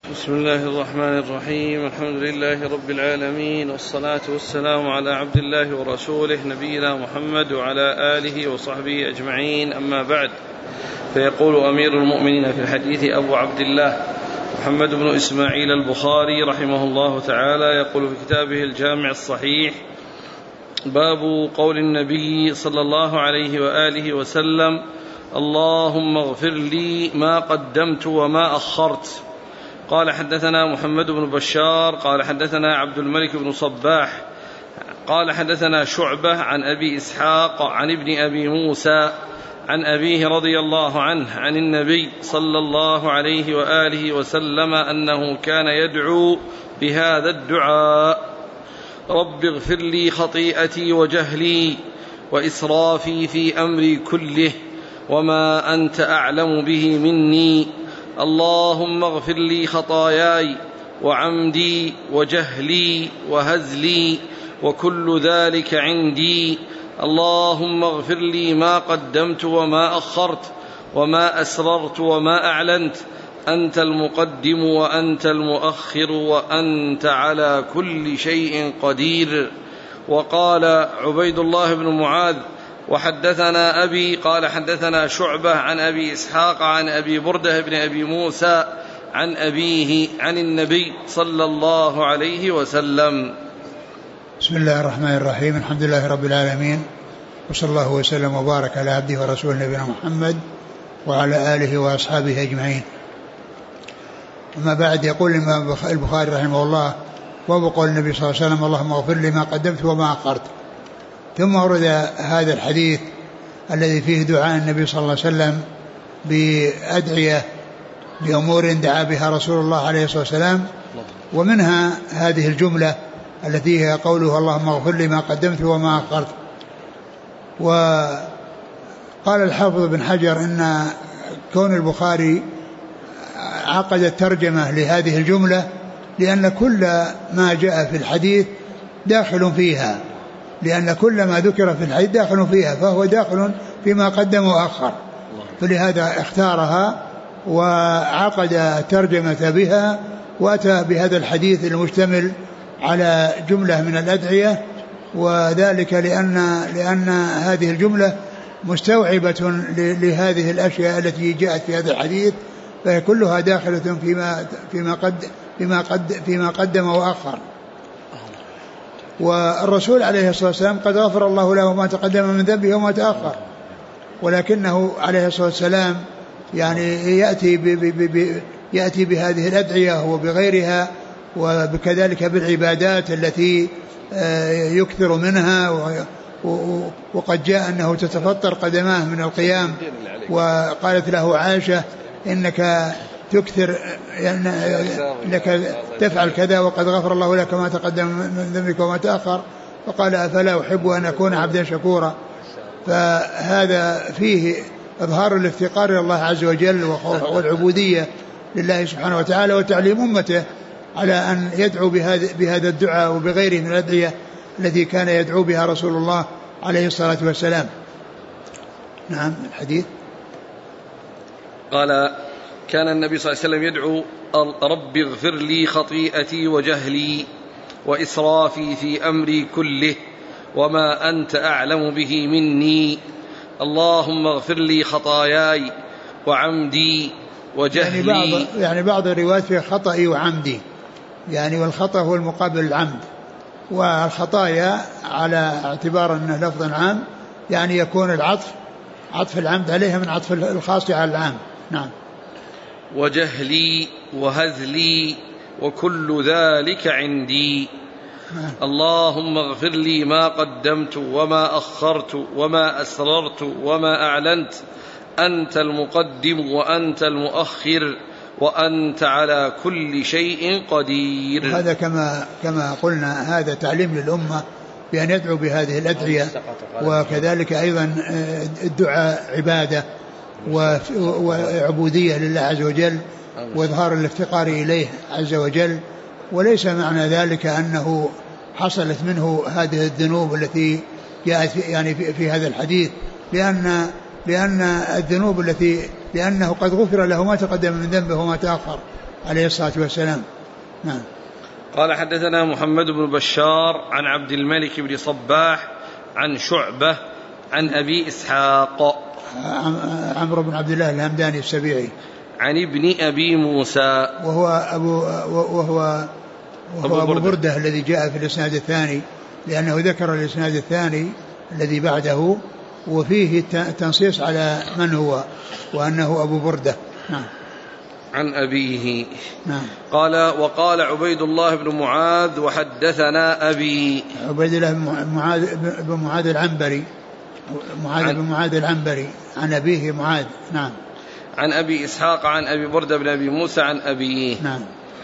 بسم الله الرحمن الرحيم. الحمد لله رب العالمين، والصلاة والسلام على عبد الله ورسوله نبينا محمد وعلى آله وصحبه أجمعين، أما بعد. فيقول أمير المؤمنين في الحديث أبو عبد الله محمد بن إسماعيل البخاري رحمه الله تعالى، يقول في كتابه الجامع الصحيح: باب قول النبي صلى الله عليه وآله وسلم: اللهم اغفر لي ما قدمت وما أخرت. قال: حدثنا محمد بن بشار قال حدثنا عبد الملك بن صباح قال حدثنا شعبة عن أبي إسحاق عن ابن أبي موسى عن أبيه رضي الله عنه عن النبي صلى الله عليه وآله وسلم أنه كان يدعو بهذا الدعاء: رب اغفر لي خطيئتي وجهلي وإسرافي في أمري كله وما أنت أعلم به مني، اللهم اغفر لي خطاياي وعمدي وجهلي وهزلي وكل ذلك عندي، اللهم اغفر لي ما قدمت وما أخرت وما أسررت وما أعلنت، أنت المقدم وأنت المؤخر وأنت على كل شيء قدير. وقال عبيد الله بن معاذ: وحدثنا أبي قال حدثنا شعبة عن أبي إسحاق عن أبي بردة بن أبي موسى عن أبيه عن النبي صلى الله عليه وسلم. بسم الله الرحمن الرحيم. الحمد لله رب العالمين، وصلى الله وسلم وبارك على عبده ورسوله نبينا محمد وعلى آله وأصحابه أجمعين. أما بعد، يقول الإمام البخاري رحمه الله: وبقول النبي صلى الله عليه وسلم: اللهم اغفر لي ما قدمت وما أخرت. ثم ورد هذا الحديث الذي فيه دعاء النبي صلى الله عليه وسلم بأدعية بأمور دعا بها رسول الله عليه الصلاة والسلام، ومنها هذه الجملة التي هي قوله: اللهم اغفر لي ما قدمت وما أخرت. وقال الحافظ بن حجر إن كون البخاري عقد الترجمة لهذه الجملة لأن كل ما جاء في الحديث داخل فيها، لأن كل ما ذكر في الحديث داخل فيها، فهو داخل فيما قدم وأخر، فلهذا اختارها وعقد الترجمة بها، وأتى بهذا الحديث المشتمل على جملة من الأدعية، وذلك لأن هذه الجملة مستوعبة لهذه الأشياء التي جاءت في هذا الحديث، فهي كلها داخلة فيما قدم وأخر. والرسول عليه الصلاة والسلام قد غفر الله له ما تقدم من ذنبه وما تأخر، ولكنه عليه الصلاة والسلام يعني يأتي بهذه الأدعية وبغيرها، وكذلك بالعبادات التي يكثر منها، وقد جاء أنه تتفطر قدماه من القيام، وقالت له عائشة: إنك تكثر، إنك تفعل كذا وقد غفر الله لك ما تقدم من ذنبك وما تأخر، فقال: أفلا أحب أن أكون عبدا شكورا. فهذا فيه إظهار الافتقار إلى الله عز وجل والعبودية لله سبحانه وتعالى، وتعليم أمته على أن يدعو بهذا الدعاء وبغيره من الأدعية التي كان يدعو بها رسول الله عليه الصلاة والسلام. نعم. الحديث قال: كان النبي صلى الله عليه وسلم يدعو: رب اغفر لي خطيئتي وجهلي وإسرافي في أمري كله وما أنت أعلم به مني، اللهم اغفر لي خطاياي وعمدي وجهلي. يعني بعض الروايات فيها خطئي وعمدي، يعني والخطأ هو المقابل العمد، والخطايا على اعتبار أنه لفظ عام يعني يكون عطف العمد عليها من عطف الخاص على العام. نعم. وجهلي وهزلي وكل ذلك عندي، اللهم اغفر لي ما قدمت وما أخرت وما أسررت وما أعلنت، أنت المقدم وأنت المؤخر وأنت على كل شيء قدير. هذا كما قلنا هذا تعليم للأمة بأن يدعو بهذه الأدعية، وكذلك أيضا الدعاء عبادة وعبودية لله عز وجل، وإظهار الافتقار إليه عز وجل، وليس معنى ذلك أنه حصلت منه هذه الذنوب التي جاءت يعني في هذا الحديث، لأن الذنوب لأنه قد غفر له ما تقدم من ذنبه وما تأخر، عليه الصلاة والسلام. نعم. قال حدثنا محمد بن بشار عن عبد الملك بن صباح عن شعبة عن أبي إسحاق عمرو بن عبد الله الهمداني السبيعي عن ابن أبي موسى وهو أبو بردة الذي جاء في الإسناد الثاني، لأنه ذكر الإسناد الثاني الذي بعده وفيه تنصيص على من هو وأنه أبو بردة. نعم. عن أبيه. نعم. قال وقال عبيد الله بن معاذ وحدثنا أبي. عبيد الله بن معاذ العنبري، بن معاذ العنبري عن أبيه معاذ. نعم. عن أبي إسحاق عن أبي بردة بن أبي موسى عن أبيه. نعم.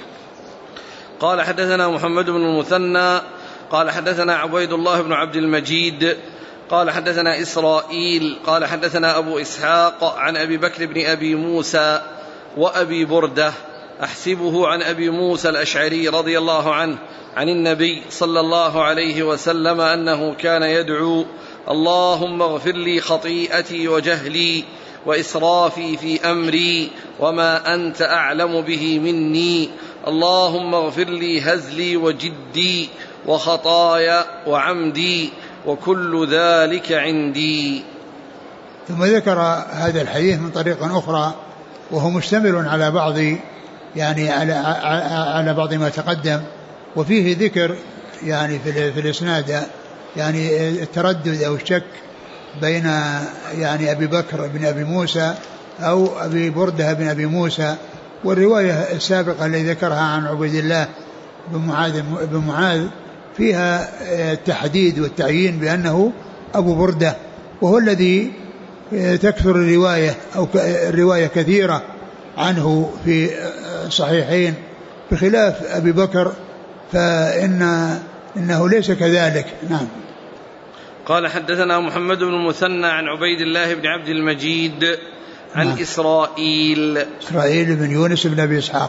قال حدثنا محمد بن المثنى قال حدثنا عبيد الله بن عبد المجيد قال حدثنا إسرائيل قال حدثنا أبو إسحاق عن أبي بكر بن أبي موسى وأبي بردة أحسبه عن أبي موسى الأشعري رضي الله عنه عن النبي صلى الله عليه وسلم أنه كان يدعو اللهم اغفر لي خطيئتي وجهلي وإسرافي في أمري وما أنت أعلم به مني اللهم اغفر لي هزلي وجدي وخطايا وعمدي وكل ذلك عندي. ثم ذكر هذا الحديث من طريق أخرى وهو مشتمل على بعض يعني على بعض ما تقدم، وفيه ذكر يعني في الإسناد يعني التردد أو الشك بين يعني أبي بكر بن أبي موسى أو أبي بردة بن أبي موسى، والرواية السابقة التي ذكرها عن عبيد الله بن معاذ فيها التحديد والتعيين بأنه أبو بردة، وهو الذي تكثر الرواية أو الرواية كثيرة عنه في صحيحين، بخلاف أبي بكر فإنه ليس كذلك. نعم. قال حدثنا محمد بن المثنى عن عبيد الله بن عبد المجيد عن نعم. إسرائيل بن يونس بن أبي إسحاق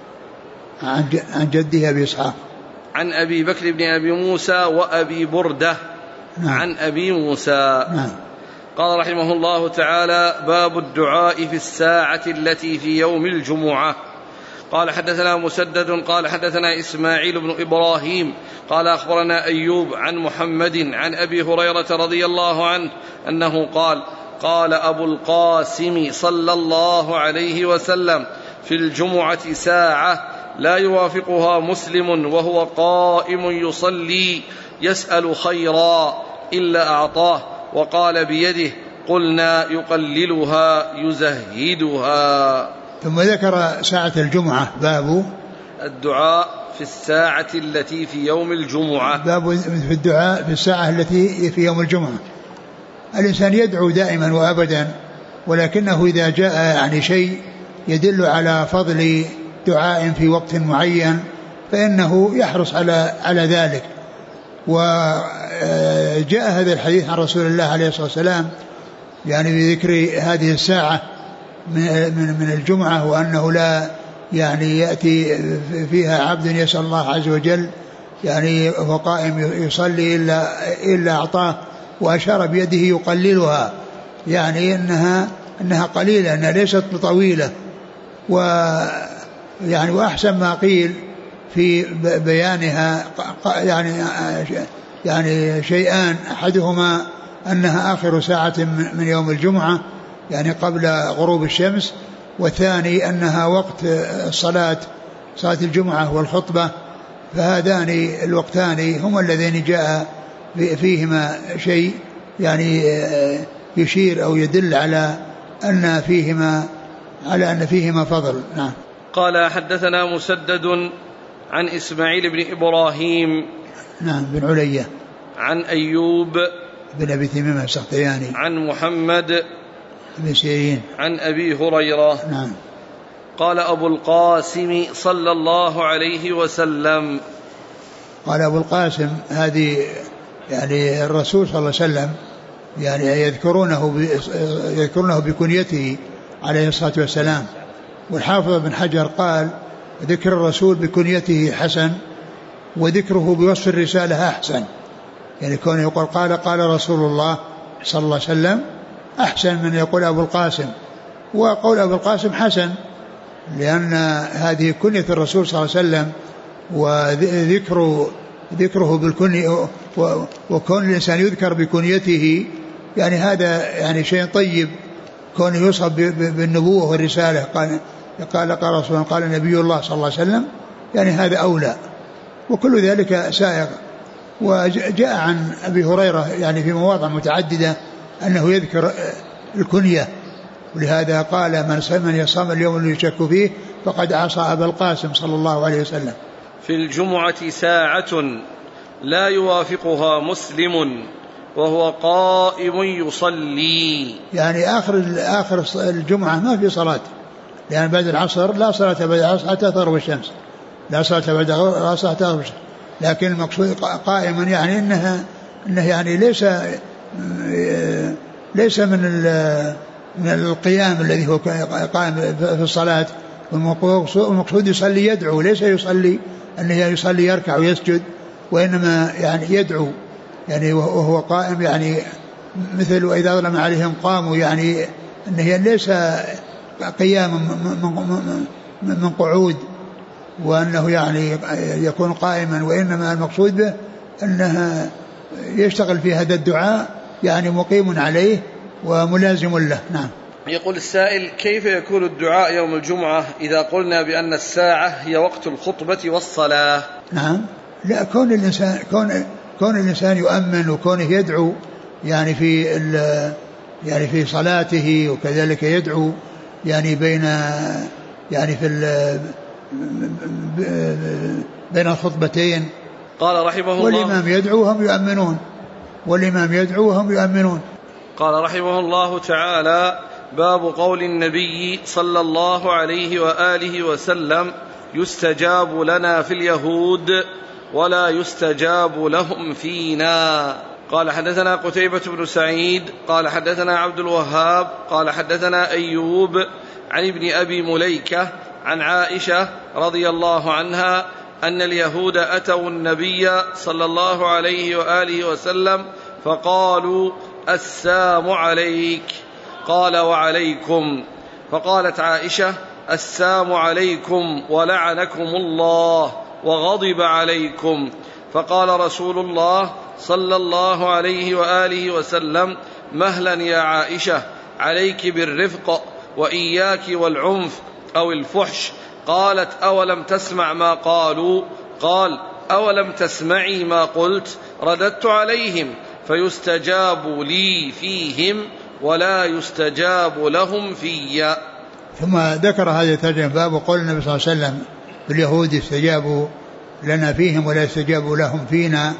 عن جده أبي إسحاق عن أبي بكر بن أبي موسى وأبي بردة نعم. عن أبي موسى نعم. قال رحمه الله تعالى باب الدعاء في الساعة التي في يوم الجمعة. قال حدثنا مسدد قال حدثنا إسماعيل بن إبراهيم قال أخبرنا أيوب عن محمد عن أبي هريرة رضي الله عنه أنه قال قال أبو القاسم صلى الله عليه وسلم في الجمعة ساعة لا يوافقها مسلم وهو قائم يصلي يسأل خيرا إلا أعطاه، وقال بيده قلنا يقللها يزهدها. ثم ذكر ساعة الجمعة باب الدعاء في الساعة التي في يوم الجمعة. باب في الدعاء في الساعة التي في يوم الجمعة. الإنسان يدعو دائما وأبدا، ولكنه إذا جاء يعني شيء يدل على فضل دعاء في وقت معين فإنه يحرص على ذلك. وجاء هذا الحديث عن رسول الله عليه الصلاة والسلام يعني بذكر هذه الساعة من الجمعة، وأنه لا يعني يأتي فيها عبد يسأل الله عز وجل يعني هو قائم يصلي إلا أعطاه، وأشار بيده يقللها يعني إنها قليلة، إنها ليست طويلة. ويعني وأحسن ما قيل في بيانها يعني شيئان، أحدهما أنها آخر ساعة من يوم الجمعة يعني قبل غروب الشمس، والثاني أنها وقت صلاة الجمعة والخطبة، فهذان الوقتان هما اللذين جاء فيهما شيء يعني يشير أو يدل على أن فيهما فضل. نعم. قال حدثنا مسدد عن إسماعيل بن إبراهيم نعم بن علية عن أيوب بن أبي تميم السختياني عن محمد بن سيرين عن أبي هريرة. نعم. قال أبو القاسم صلى الله عليه وسلم. قال أبو القاسم هذه يعني الرسول صلى الله عليه وسلم يعني يذكرونه بكنيته عليه الصلاة والسلام. والحافظ بن حجر قال ذكر الرسول بكنيته حسن، وذكره بوصف الرسالة أحسن، يعني كونه يقول قال رسول الله صلى الله عليه وسلم أحسن من يقول أبو القاسم، وقول أبو القاسم حسن لأن هذه كنية الرسول صلى الله عليه وسلم، وذكره بالكنية وكون الإنسان يذكر بكنيته يعني هذا يعني شيء طيب، كونه يوصف بالنبوة والرسالة. قال رسول قال نبي الله صلى الله عليه وسلم، يعني هذا أولى، وكل ذلك سائغ. وجاء عن أبي هريرة يعني في مواضع متعددة أنه يذكر الكنية، ولهذا قال من يصام اليوم اللي يشك فيه فقد عصى أبا القاسم صلى الله عليه وسلم. في الجمعة ساعة لا يوافقها مسلم وهو قائم يصلي، يعني آخر الجمعة ما في صلاة، لأن بعد العصر لا صلاة بعد العصر حتى تغرب الشمس، لا صلاة بعد العصر حتى تغرب الشمس. لكن المقصود قائما يعني إنه يعني ليس من القيام الذي هو قائم في الصلاة. والمقصود يصلي يدعو، ليس يصلي أنه يصلي يركع ويسجد، وإنما يعني يدعو يعني وهو قائم، يعني مثل وإذا ظلم عليهم قاموا، يعني أنه ليس قيام من قعود وأنه يعني يكون قائما، وإنما المقصود به أنه يشتغل في هذا الدعاء يعني مقيم عليه وملازم له. نعم. يقول السائل: كيف يكون الدعاء يوم الجمعة إذا قلنا بأن الساعة هي وقت الخطبة والصلاة؟ نعم، لا، كون الإنسان يؤمن وكونه يدعو يعني في صلاته، وكذلك يدعو يعني بين الخطبتين. قال رحمه الله: والإمام يدعو وهم يؤمنون. قال رحمه الله تعالى: باب قول النبي صلى الله عليه وآله وسلم: يستجاب لنا في اليهود ولا يستجاب لهم فينا. قال حدثنا قتيبة بن سعيد قال حدثنا عبد الوهاب قال حدثنا أيوب عن ابن أبي مليكة عن عائشة رضي الله عنها أن اليهود أتوا النبي صلى الله عليه وآله وسلم فقالوا: السام عليك. قال: وعليكم. فقالت عائشة: السام عليكم ولعنكم الله وغضب عليكم. فقال رسول الله صلى الله عليه وآله وسلم: مهلا يا عائشة، عليك بالرفق وإياك والعنف أو الفحش. قالت: أولم تسمع ما قالوا؟ قال: أولم تسمعي ما قلت؟ رددت عليهم فيستجاب لي فيهم ولا يستجاب لهم في. ثم ذكر هذه الترجمة باب قول النبي صلى الله عليه وسلم: اليهود يستجابوا لنا فيهم ولا يستجابوا لهم فينا.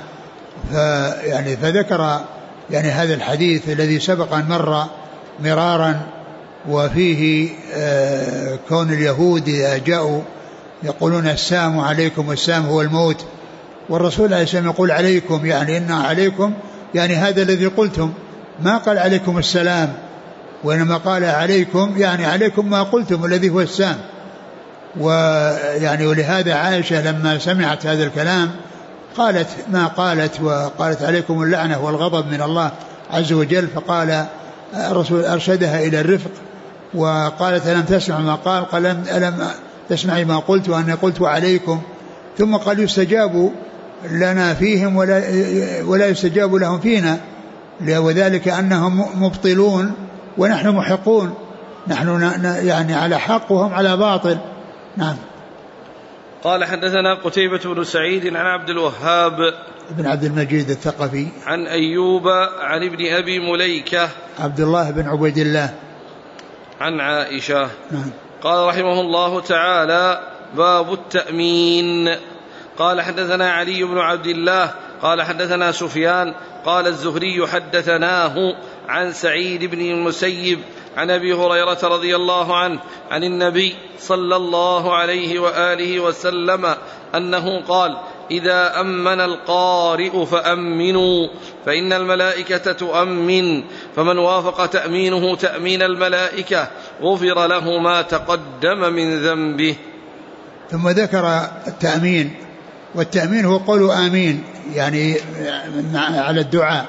فذكر يعني هذا الحديث الذي سبق أن مر مرارا، وفيه كون اليهود إذا جاءوا يقولون السام عليكم، والسام هو الموت، والرسول عليه السلام يقول عليكم، يعني إن عليكم يعني هذا الذي قلتم، ما قال عليكم السلام، وإنما قال عليكم يعني عليكم ما قلتم الذي هو السام. ويعني ولهذا عائشة لما سمعت هذا الكلام قالت ما قالت، وقالت عليكم اللعنة والغضب من الله عز وجل. فقال الرسول أرشدها إلى الرفق، وقالت: ألم تسمع ما قال؟ قال: ألم تسمعي ما قلت وأنا قلت عليكم. ثم قال: يستجاب لنا فيهم ولا يستجاب لهم فينا، وذلك أنهم مبطلون ونحن محقون، نحن يعني على حق وهم على باطل. نعم. قال حدثنا قتيبة بن سعيد عن عبد الوهاب بن عبد المجيد الثقفي عن أيوب عن ابن أبي مليكة عبد الله بن عبيد الله عن عائشة. نعم. قال رحمه الله تعالى: باب التأمين. قال حدثنا علي بن عبد الله قال حدثنا سفيان قال الزهري حدثناه عن سعيد بن المسيب عن أبي هريرة رضي الله عنه عن النبي صلى الله عليه وآله وسلم أنه قال: إذا أمن القارئ فأمنوا فإن الملائكة تؤمن، فمن وافق تأمينه تأمين الملائكة غفر له ما تقدم من ذنبه. ثم ذكر التأمين، والتأمين هو قول آمين يعني على الدعاء،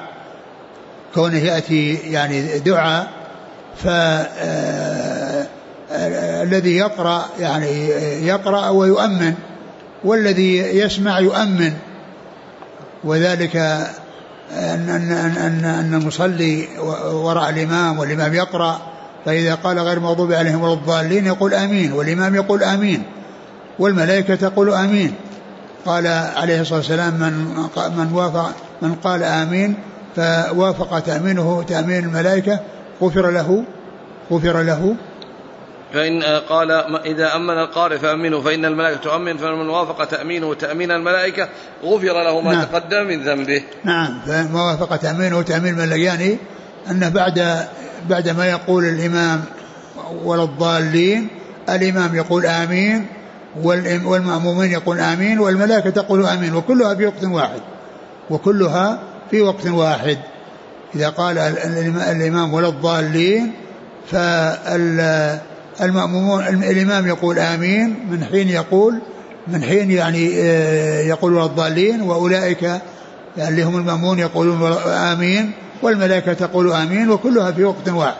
كونه يأتي يعني دعاء الذي يقرأ يعني يقرأ ويؤمن، والذي يسمع يؤمن. وذلك أن المصلي وراء الإمام والإمام يقرأ، فإذا قال غير المغضوب عليهم ولا الضالين يقول آمين، والإمام يقول آمين، والملائكة تقول آمين. قال عليه الصلاة والسلام من قال آمين فوافق تأمينه تأمين الملائكة غفر له. فإن قال إذا أمن القارئ فأمنه فإن الملائكة تؤمن، فمن وافق تأمينه تأمين الملائكة غفر له ما تقدم من ذنبه. نعم، فما وافق تأمينه تأمين الملائكة يعني أنه بعد ما يقول الإمام ولا الضالين الإمام يقول آمين، والمأمومين يقول آمين، والملائكة تقول آمين، وكلها في وقت واحد. إذا قال الإمام ولا الضالين فالمأمومون الإمام يقول آمين من حين يقول ولا الضالين، وأولئك اللي هم المأمون يقولون آمين، والملائكة تقول آمين، وكلها في وقت واحد.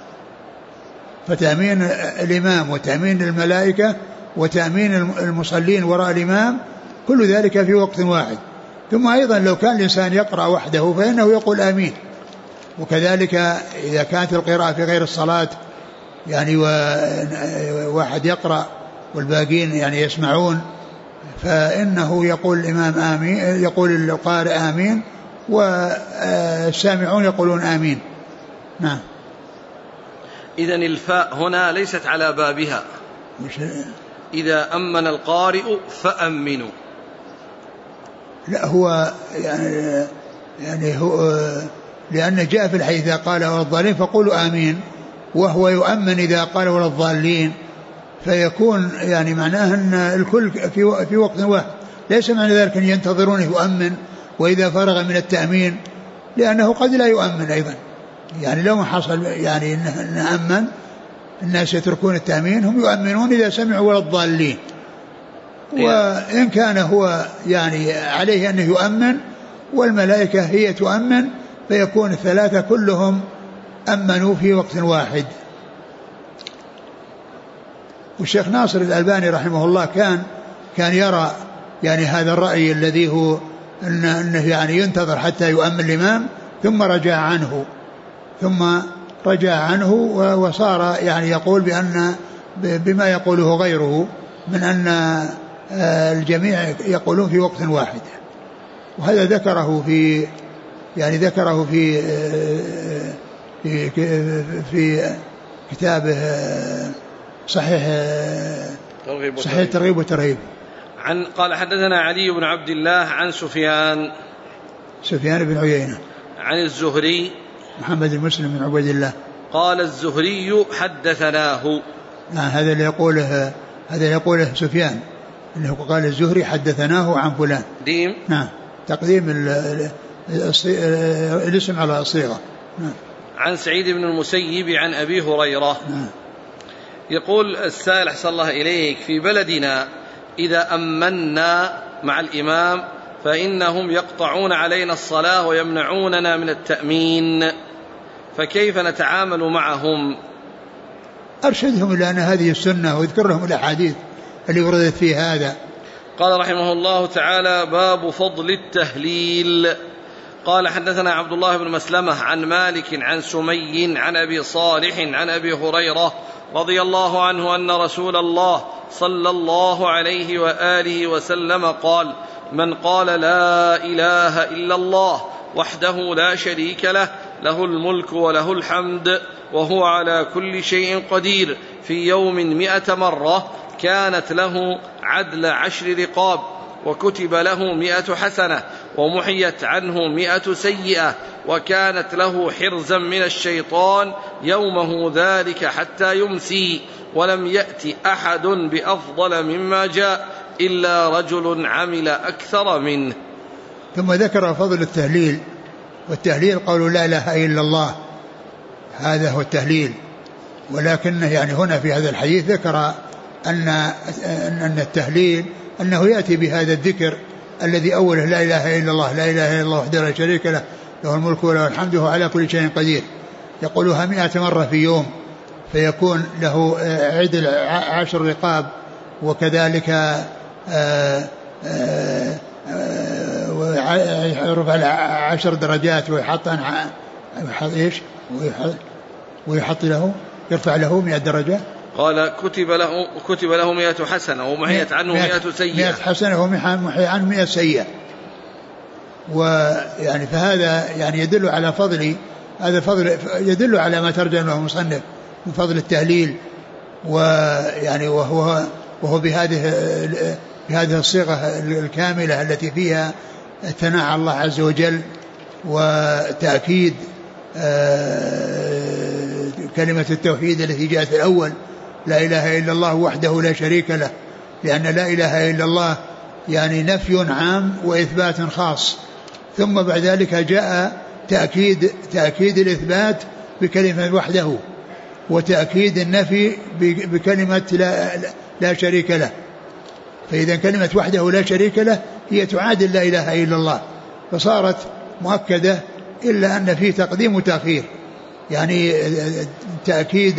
فتأمين الإمام وتأمين الملائكة وتأمين المصلين وراء الإمام كل ذلك في وقت واحد. ثم أيضا لو كان الإنسان يقرأ وحده فإنه يقول آمين. وكذلك إذا كانت القراءة في غير الصلاة يعني واحد يقرأ والباقين يعني يسمعون، فإنه يقول الإمام آمين، يقول القارئ آمين، والسامعون يقولون آمين. نعم. إذن الفاء هنا ليست على بابها، إذا أمن القارئ فأمنوا. لا، هو يعني هو لأن جاء في الحديث إذا قال ولا الضالين فقولوا آمين، وهو يؤمن إذا قال ولا الضالين، فيكون يعني معناه أن الكل في وقت واحد. ليس معنى ذلك أن ينتظرون يؤمن وإذا فرغ من التأمين، لأنه قد لا يؤمن أيضا. يعني لو حصل يعني أن أمن الناس يتركون التأمين، هم يؤمنون إذا سمعوا ولا الضالين. وإن كان هو يعني عليه أنه يؤمن والملائكة هي تؤمن، فيكون الثلاثة كلهم أمنوا في وقت واحد. والشيخ ناصر الألباني رحمه الله كان يرى يعني هذا الرأي الذي هو أنه يعني ينتظر حتى يؤمن الإمام ثم رجع عنه وصار يعني يقول بما يقوله غيره من أن الجميع يقولون في وقت واحد. وهذا ذكره في كتابه صحيح الترغيب والترهيب. قال حدثنا علي بن عبد الله عن سفيان بن عيينة عن الزهري محمد بن مسلم بن عبيد الله قال الزهري حدثناه. هذا اللي يقوله سفيان، انه قال الزهري حدثناه عن فلان. ديم. نعم، تقديم الاسم على الصيغة. نعم. عن سعيد بن المسيب عن أبي هريرة. نعم. يقول السائل أحسن الله إليك: في بلدنا إذا أمنا مع الإمام فإنهم يقطعون علينا الصلاة ويمنعوننا من التأمين، فكيف نتعامل معهم؟ أرشدهم إلى أن هذه السنة واذكر لهم الأحاديث اللي وردت في هذا. قال رحمه الله تعالى: باب فضل التهليل. قال حدثنا عبد الله بن مسلمة عن مالك عن سمي عن أبي صالح عن أبي هريرة رضي الله عنه أن رسول الله صلى الله عليه وآله وسلم قال: من قال لا إله إلا الله وحده لا شريك له له الملك وله الحمد وهو على كل شيء قدير في يوم 100 مرة كانت له عدل 10 رقاب، وكتب له 100 حسنة، ومحيت عنه 100 سيئة، وكانت له حرزا من الشيطان يومه ذلك حتى يمسي، ولم يأت أحد بأفضل مما جاء إلا رجل عمل أكثر منه. ثم ذكر فضل التهليل، والتهليل قول لا إله إلا الله، هذا هو التهليل. ولكنه يعني هنا في هذا الحديث ذكر أن التهليل أنه يأتي بهذا الذكر الذي أوله لا إله إلا الله، لا إله إلا الله وحده لا شريك له له الملك وله الحمد وهو على كل شيء قدير، يقولها 100 مرة في يوم، فيكون له عدل 10 رقاب، وكذلك رفع 10 درجات، ويحط ويحط له يرفع له 100 درجة. قال كتب له 100 حسنة ومحيت عنه 100 سيئة. 100 حسنة ومحي عنه 100 سيئة. ويعني فهذا يعني يدل على فضل، هذا فضل يدل على ما ترجم له المصنف من فضل التهليل، ويعني وهو بهذه الصيغة الكاملة التي فيها الثناء على الله عز وجل وتأكيد كلمة التوحيد التي جاءت في الأول: لا إله إلا الله وحده لا شريك له، لأن لا إله إلا الله يعني نفي عام وإثبات خاص، ثم بعد ذلك جاء تأكيد الإثبات بكلمة وحده، وتأكيد النفي بكلمة لا شريك له. فإذا كلمة وحده لا شريك له هي تعادل لا إله إلا الله، فصارت مؤكدة، إلا أن فيه تقديم وتأخير، يعني تأكيد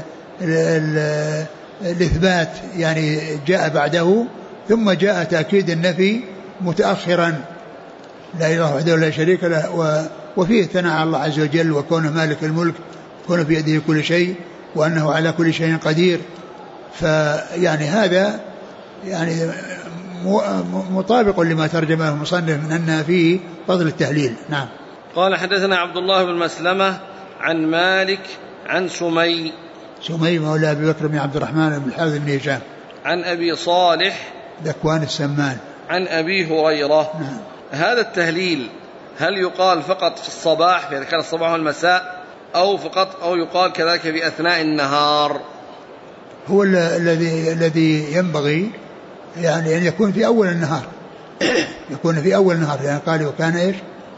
الإثبات يعني جاء بعده، ثم جاء تأكيد النفي متأخرا: لا إله وحده لا شريك له، وفيه ثناء على الله عز وجل، وكونه مالك الملك، وكونه بيده كل شيء، وأنه على كل شيء قدير. فيعني هذا يعني مطابق لما ترجمه المصنف من أن فيه فضل التهليل. نعم. قال حدثنا عبد الله بن مسلمة عن مالك عن سمي مولى أبي بكر بن عبد الرحمن بن الحارث بن هشام عن أبي صالح ذكوان السمان عن أبي هريرة. نعم. هذا التهليل هل يقال فقط في الصباح، في كان الصباح والمساء، أو يقال كذلك في أثناء النهار؟ هو الذي ينبغي يعني أن يكون في أول النهار يكون في أول النهار، يعني قال وكان إيش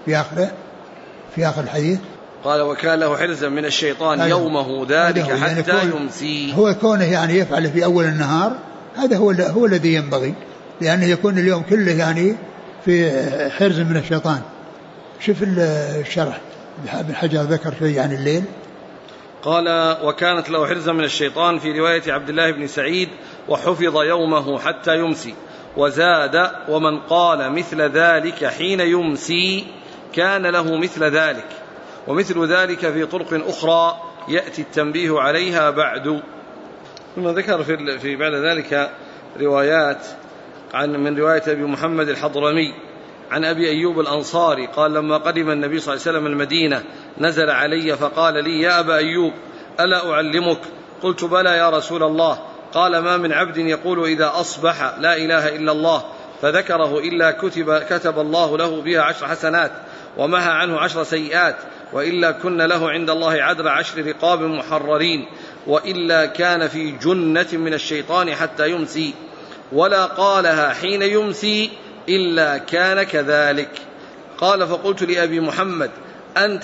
في آخر الحديث، قال وكان له حرزا من الشيطان يومه ذلك حتى يعني يمسي. هو كونه يعني يفعل في أول النهار، هذا هو الذي ينبغي، لأنه يكون اليوم كله يعني في حرز من الشيطان. شوف الشرح ابن حجر ذكر شيء عن الليل، قال وكانت له حرزا من الشيطان في رواية عبد الله بن سعيد: وحفظ يومه حتى يمسي. وزاد: ومن قال مثل ذلك حين يمسي كان له مثل ذلك، ومثل ذلك في طرق أخرى يأتي التنبيه عليها بعد. ثم ذكر في بعد ذلك روايات من رواية أبي محمد الحضرمي عن أبي أيوب الأنصاري قال: لما قدم النبي صلى الله عليه وسلم المدينة نزل علي فقال لي: يا أبا أيوب ألا أعلمك؟ قلت: بلى يا رسول الله. قال: ما من عبد يقول إذا أصبح لا إله إلا الله فذكره إلا كتب الله له بها 10 حسنات ومحى عنه 10 سيئات، وإلا كن له عند الله عدل 10 رقاب محررين، وإلا كان في جنة من الشيطان حتى يمسي، ولا قالها حين يمسي إلا كان كذلك. قال: فقلت لأبي محمد: أنت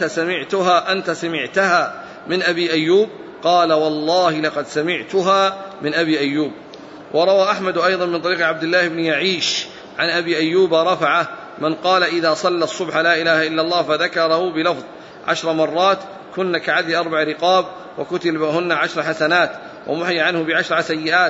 سمعتها من أبي أيوب؟ قال: والله لقد سمعتها من أبي أيوب. وروى أحمد أيضا من طريق عبد الله بن يعيش عن أبي أيوب رفعه: من قال إذا صلى الصبح لا إله إلا الله فذكره بلفظ 10 مرات كن كعدل 4 رقاب، وكتب بهن 10 حسنات، ومحي عنه ب10 سيئات،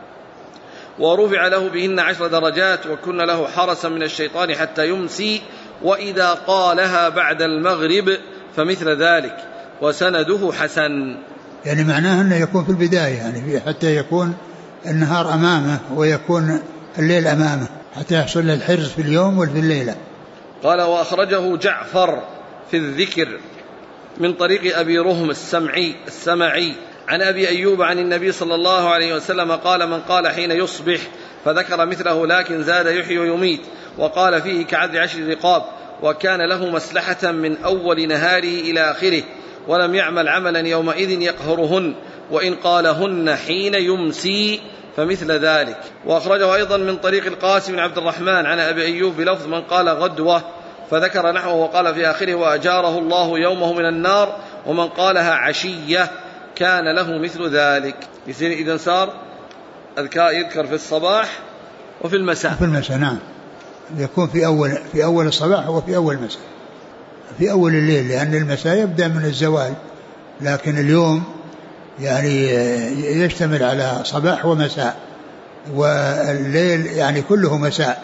ورفع له بهن 10 درجات، وكن له حرسا من الشيطان حتى يمسي، وإذا قالها بعد المغرب فمثل ذلك. وسنده حسن. يعني معناه أنه يكون في البداية، يعني حتى يكون النهار أمامه ويكون الليل أمامه، حتى يحصل له الحرز في اليوم وفي الليلة. قال: وأخرجه جعفر في الذكر من طريق أبي رهم السمعي عن أبي أيوب عن النبي صلى الله عليه وسلم قال: من قال حين يصبح فذكر مثله لكن زاد يحيي ويميت، وقال فيه كعدل 10 رقاب، وكان له مسلحة من أول نهاره إلى آخره، ولم يعمل عملا يومئذ يقهرهن، وإن قالهن حين يمسي فمثل ذلك. وأخرجه أيضا من طريق القاسم بن عبد الرحمن عن أبي أيوب بلفظ: من قال غدوة فذكر نحوه وقال في آخره: وأجاره الله يومه من النار، ومن قالها عشية كان له مثل ذلك. إذن صار يذكر في الصباح وفي المساء. في المساء نعم، يكون في أول الصباح وفي أول المساء، في أول الليل، لأن المساء يبدأ من الزوال، لكن اليوم يعني يشتمل على صباح ومساء، والليل يعني كله مساء،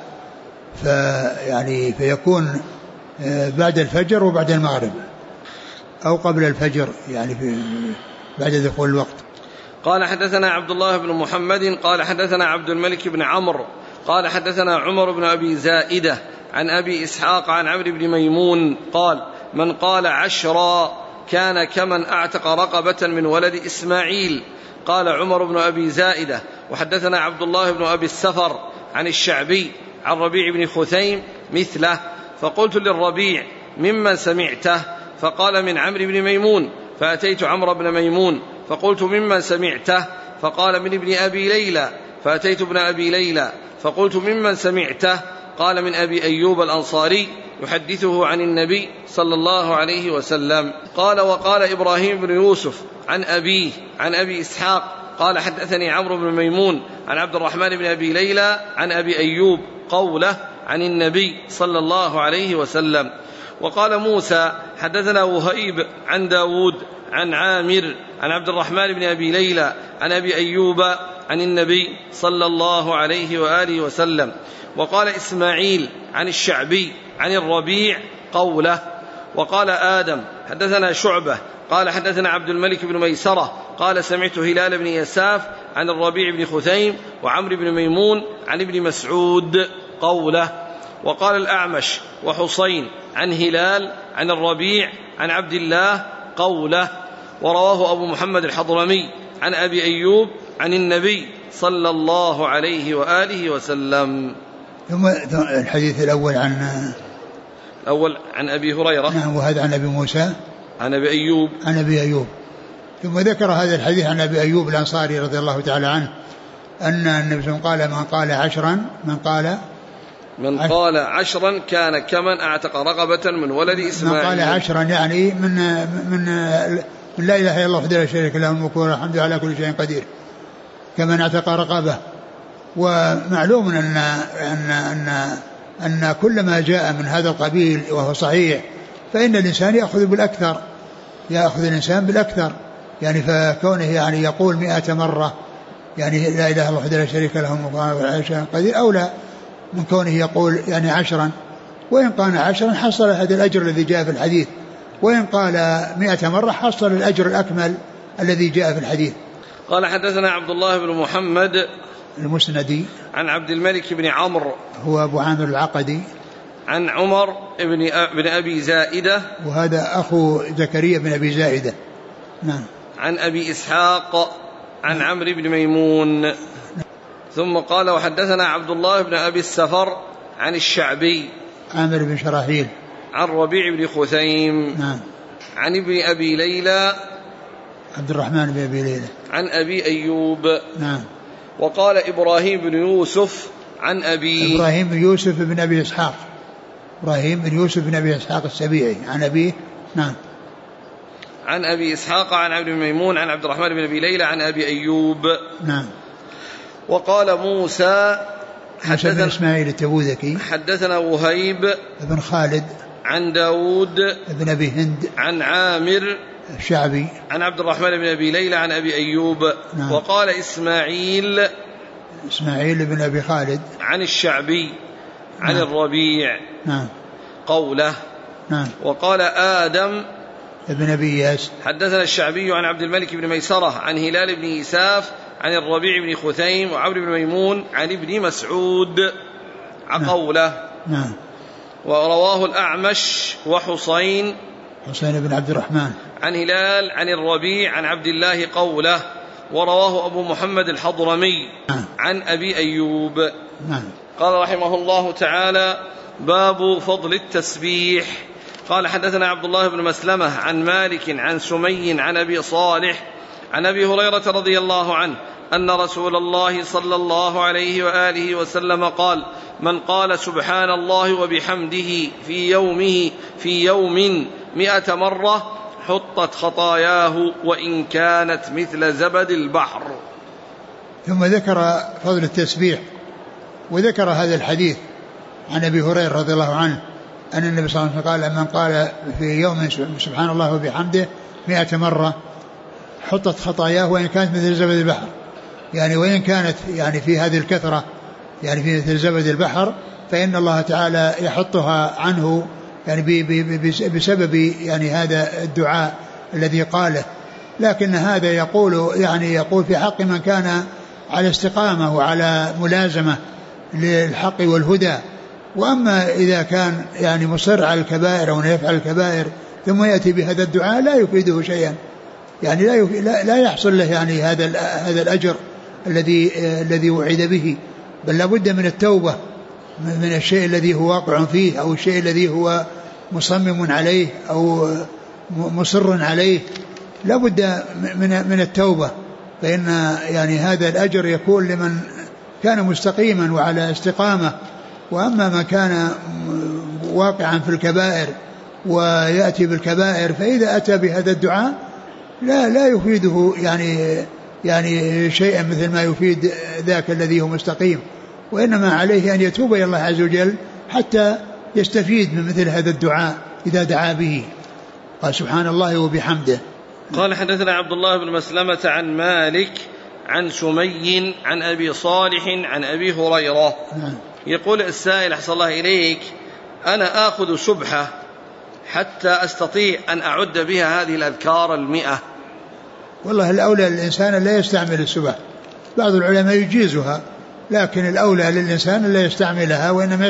فيكون بعد الفجر وبعد المغرب أو قبل الفجر، يعني بعد دخول الوقت. قال حدثنا عبد الله بن محمد قال حدثنا عبد الملك بن عمرو قال حدثنا عمر بن أبي زائدة عن أبي إسحاق عن عمرو بن ميمون قال من قال 10 كان كمن أعتق رقبة من ولد إسماعيل. قال عمر بن أبي زائدة وحدثنا عبد الله بن أبي السفر عن الشعبي عن ربيع بن خثيم مثله. فقلت للربيع ممن سمعته؟ فقال من عمرو بن ميمون. فأتيت عمرو بن ميمون فقلت ممن سمعته؟ فقال من ابن أبي ليلى. فأتيت ابن أبي ليلى فقلت ممن سمعته؟ قال من أبي أيوب الأنصاري يحدثه عن النبي صلى الله عليه وسلم. قال وقال إبراهيم بن يوسف عن أبيه عن أبي إسحاق قال حدثني عمرو بن ميمون عن عبد الرحمن بن أبي ليلى عن أبي أيوب قوله عن النبي صلى الله عليه وسلم. وقال موسى حدثنا وهيب عن داود عن عامر عن عبد الرحمن بن أبي ليلى عن أبي أيوب عن النبي صلى الله عليه وآله وسلم. وقال إسماعيل عن الشعبي عن الربيع قوله. وقال آدم حدثنا شعبة قال حدثنا عبد الملك بن ميسرة قال سمعت هلال بن يساف عن الربيع بن خثيم وعمرو بن ميمون عن ابن مسعود قوله. وقال الأعمش وحسين عن هلال عن الربيع عن عبد الله قوله. ورواه أبو محمد الحضرمي عن أبي أيوب عن النبي صلى الله عليه وآله وسلم. ثم الحديث الأول عن أبي هريرة. نعم. وهذا عن أبي موسى عن أبي أيوب عن أبي أيوب. ثم ذكر هذا الحديث عن أبي أيوب الأنصاري رضي الله تعالى عنه أن النبي صلى الله عليه وسلم قال من قال 10 من قال 10 كان كمن أعتق رقبة من ولد إسماعيل. من قال 10 يعني من لا إله إلا الله وحده لا شريك له الملك وله الحمد على كل شيء قدير كمن اعتق رقبة. ومعلوم أن كل ما جاء من هذا القبيل وهو صحيح فإن الإنسان يأخذ الإنسان بالأكثر، يعني فكونه يعني يقول 100 مرة يعني لا إله إلا الله وحده لا شريك له الملك وله الحمد على قدير أولى من كونه يقول يعني 10. وإن قال 10 حصل هذا الأجر الذي جاء في الحديث، وإن قال 100 مرة حصل الأجر الأكمل الذي جاء في الحديث. قال حدثنا عبد الله بن محمد المسندي عن عبد الملك بن عمرو هو أبو عامر العقدي عن عمر بن أبي زائدة وهذا أخو زكريا بن أبي زائدة. نعم. عن أبي إسحاق عن عمرو بن ميمون. ثم قال وحدثنا عبد الله بن أبي السفر عن الشعبي عامر بن شراحيل عن ربيع بن خثيم. نعم. عن ابن أبي ليلى عبد الرحمن بن أبي ليلى عن أبي أيوب. نعم. وقال إبراهيم بن يوسف عن أبيه إبراهيم بن يوسف بن أبي إسحاق إبراهيم بن يوسف بن أبي إسحاق السبيعي عن أبيه. نعم. عن أبي إسحاق عن عبد الميمون عن عبد الرحمن بن أبي ليلى عن أبي أيوب. نعم. وقال موسى بن إسماعيل التبوذكي حدثنا وهيب بن خالد عن داود بن أبي هند عن عامر الشعبي عن عبد الرحمن بن أبي ليلى عن أبي أيوب. نعم. وقال إسماعيل بن أبي خالد عن الشعبي عن نعم. الربيع نعم. قوله. نعم. وقال آدم ابن أبي إياس حدثنا الشعبي عن عبد الملك بن ميسرة عن هلال بن يساف عن الربيع بن خثيم وعمرو بن ميمون عن ابن مسعود قوله. نعم. ورواه الأعمش وحسين بن عبد الرحمن عن هلال عن الربيع عن عبد الله قوله. ورواه أبو محمد الحضرمي عن أبي أيوب. نعم. قال رحمه الله تعالى باب فضل التسبيح. قال حدثنا عبد الله بن مسلمة عن مالك عن سمي عن أبي صالح عن أبي هريرة رضي الله عنه أن رسول الله صلى الله عليه وآله وسلم قال من قال سبحان الله وبحمده في يوم 100 مرة حطت خطاياه وإن كانت مثل زبد البحر. ثم ذكر فضل التسبيح وذكر هذا الحديث عن أبي هريرة رضي الله عنه أن النبي صلى الله عليه وسلم قال من قال في يوم سبحان الله وبحمده 100 مرة حطت خطاياه وإن كانت مثل زبد البحر، يعني وإن كانت يعني في هذه الكثرة يعني في مثل زبد البحر فإن الله تعالى يحطها عنه يعني بسبب يعني هذا الدعاء الذي قاله. لكن هذا يقول في حق من كان على استقامة وعلى ملازمة للحق والهدى. وأما إذا كان يعني مصر على الكبائر أو يفعل الكبائر ثم يأتي بهذا الدعاء لا يفيده شيئا، يعني لا يحصل له يعني هذا الأجر الذي وعد به، بل لابد من التوبة من الشيء الذي هو واقع فيه أو الشيء الذي هو مصمم عليه أو مصر عليه، لابد من التوبة، فإن يعني هذا الأجر يكون لمن كان مستقيما وعلى استقامة. وأما من كان واقعا في الكبائر ويأتي بالكبائر فإذا أتى بهذا الدعاء لا يفيده يعني شيئا مثل ما يفيد ذاك الذي هو مستقيم، وإنما عليه أن يتوب إلى الله عز وجل حتى يستفيد من مثل هذا الدعاء إذا دعا به. قال سبحان الله وبحمده. قال حدثنا عبد الله بن مسلمة عن مالك عن سمي عن أبي صالح عن أبي هريرة. يقول السائل أحسن الله إليك: أنا آخذ سبحة حتى أستطيع أن أعد بها هذه الأذكار 100. والله الأولى للإنسان لا يستعمل السبح، بعض العلماء يجيزها، لكن الأولى للإنسان لا يستعملها وإنما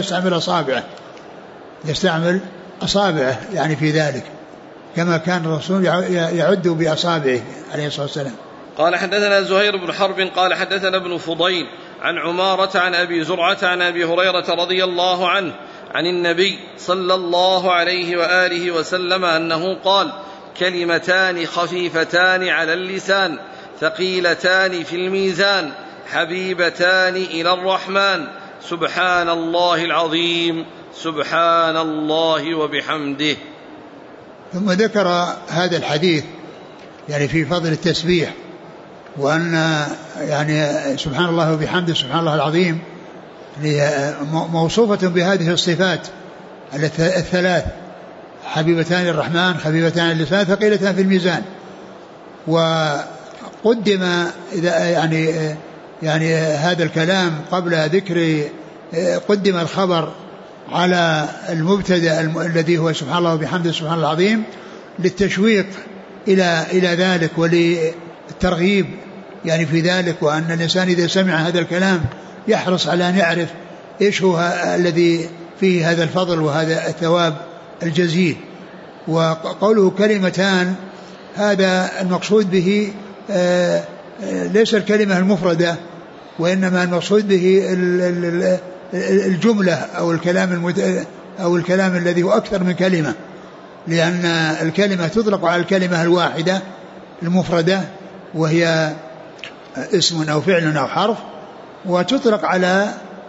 يستعمل أصابعه يعني في ذلك، كما كان الرسول يعد بأصابعه عليه الصلاة والسلام. قال حدثنا زهير بن حرب قال حدثنا ابن فضيل عن عمارة عن أبي زرعة عن أبي هريرة رضي الله عنه عن النبي صلى الله عليه وآله وسلم أنه قال: كلمتان خفيفتان على اللسان ثقيلتان في الميزان حبيبتان إلى الرحمن سبحان الله العظيم سبحان الله وبحمده. ثم ذكر هذا الحديث يعني في فضل التسبيح، وأن يعني سبحان الله وبحمده سبحان الله العظيم موصوفة بهذه الصفات الثلاث: حبيبتان الرحمن خفيفتان اللسان ثقيلتان في الميزان. وقدم يعني هذا الكلام قبل ذكر، قدم الخبر على المبتدأ الذي هو سبحان الله وبحمده سبحان الله العظيم للتشويق إلى ذلك وللترغيب يعني في ذلك، وأن الإنسان إذا سمع هذا الكلام يحرص على أن يعرف إيش هو الذي فيه هذا الفضل وهذا الثواب الجزيل. وقوله كلمتان هذا المقصود به ليس الكلمة المفردة، وإنما المقصود به الجملة أو الكلام الذي هو أكثر من كلمة، لأن الكلمة تطلق على الكلمة الواحدة المفردة وهي اسم أو فعل أو حرف، وتطلق على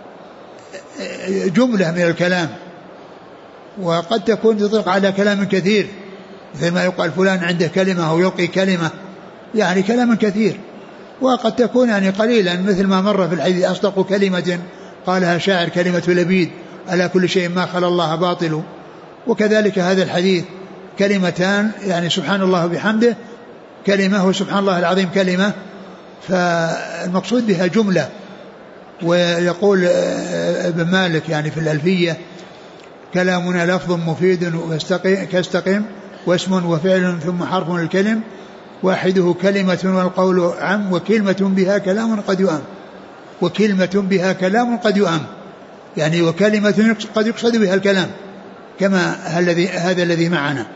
جملة من الكلام، وقد تكون تطلق على كلام كثير، مثل ما يقال فلان عنده كلمة أو يلقي كلمة، يعني كلام كثير. وقد تكون يعني قليلا، مثل ما مر في الحديث: أصدق كلمة قالها شاعر كلمة لبيد ألا كل شيء ما خلا الله باطل. وكذلك هذا الحديث كلمتان، يعني سبحان الله وبحمده كلمة وسبحان الله العظيم كلمة، فالمقصود بها جملة. ويقول ابن مالك يعني في الألفية: كلامنا لفظ مفيد كاستقم واسم وفعل ثم حرف الكلم واحده كلمة والقول عم وكلمة بها كلام قد يؤم. وكلمة بها كلام قد يؤم يعني وكلمة قد يقصد بها الكلام، كما هذا الذي معنا.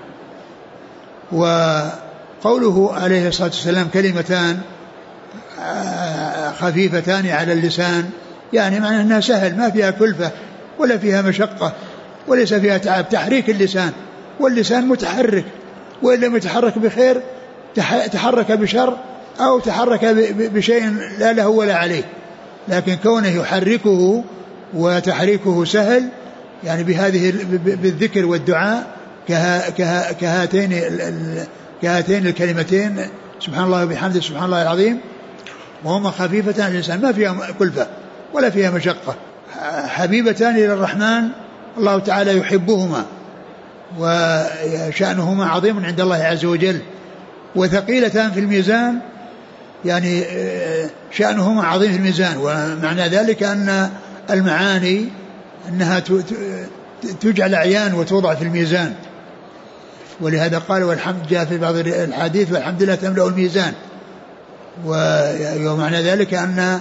وقوله عليه الصلاة والسلام كلمتان خفيفتان على اللسان، يعني معنى أنها سهل، ما فيها كلفة ولا فيها مشقة وليس فيها تعب. تحريك اللسان، واللسان متحرك، وإن لم يتحرك بخير تحرك بشر أو تحرك بشيء لا له ولا عليه، لكن كونه يحركه وتحريكه سهل يعني بهذه بالذكر والدعاء كهاتين الكلمتين سبحان الله وبحمده سبحان الله العظيم، وهما خفيفتان على اللسان ما فيها كلفة ولا فيها مشقة، حبيبتان إلى الرحمن الله تعالى يحبهما وشأنهما عظيم عند الله عز وجل. وثقيلتان في الميزان، يعني شأنهما عظيم في الميزان. ومعنى ذلك أن المعاني أنها تجعل أعيان وتوضع في الميزان. ولهذا قال والحمد جاء في بعض الحديث والحمد لله تملأ الميزان. ومعنى ذلك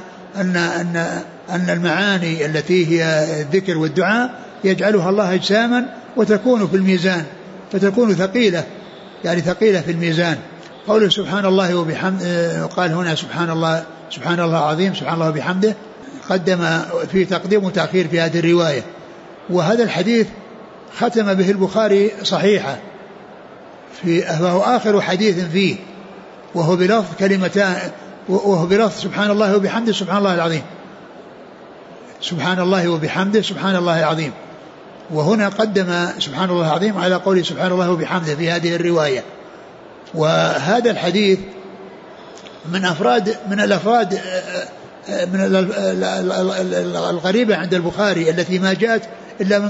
أن المعاني التي هي الذكر والدعاء يجعلها الله أجساما وتكون في الميزان، فتكون ثقيلة، يعني ثقيلة في الميزان. قوله سبحان الله وبحمده، قال هنا سبحان الله العظيم، سبحان الله وبحمده، قدم في تقديم وتأخير في هذه الرواية. وهذا الحديث ختم به البخاري صحيحة، فهو آخر حديث فيه، وهو بلفظ كلمتان، وهو بلفظ سبحان الله وبحمده سبحان الله العظيم، سبحان الله وبحمده سبحان الله العظيم. وهنا قدم سبحان الله العظيم على قول سبحان الله وبحمده في هذه الرواية. وهذا الحديث من الأفراد الغريبة عند البخاري التي ما جاءت إلا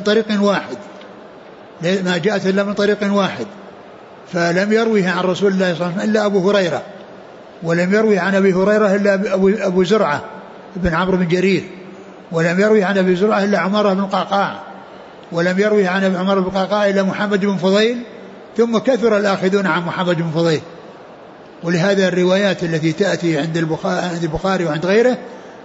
من طريق واحد، فلم يرويها عن رسول الله صلى الله عليه وسلم إلا أبو هريرة، ولم يروي عن أبي هريرة إلا أبو زرعة بن عمرو بن جرير، ولم يروي عن أبي زرعة إلا عمارة بن قعقاع، ولم يروي عن عمر بن قعقاع إلا محمد بن فضيل، ثم كثر الآخذون عن محمد بن فضيل. ولهذا الروايات التي تأتي عند البخاري وعند غيره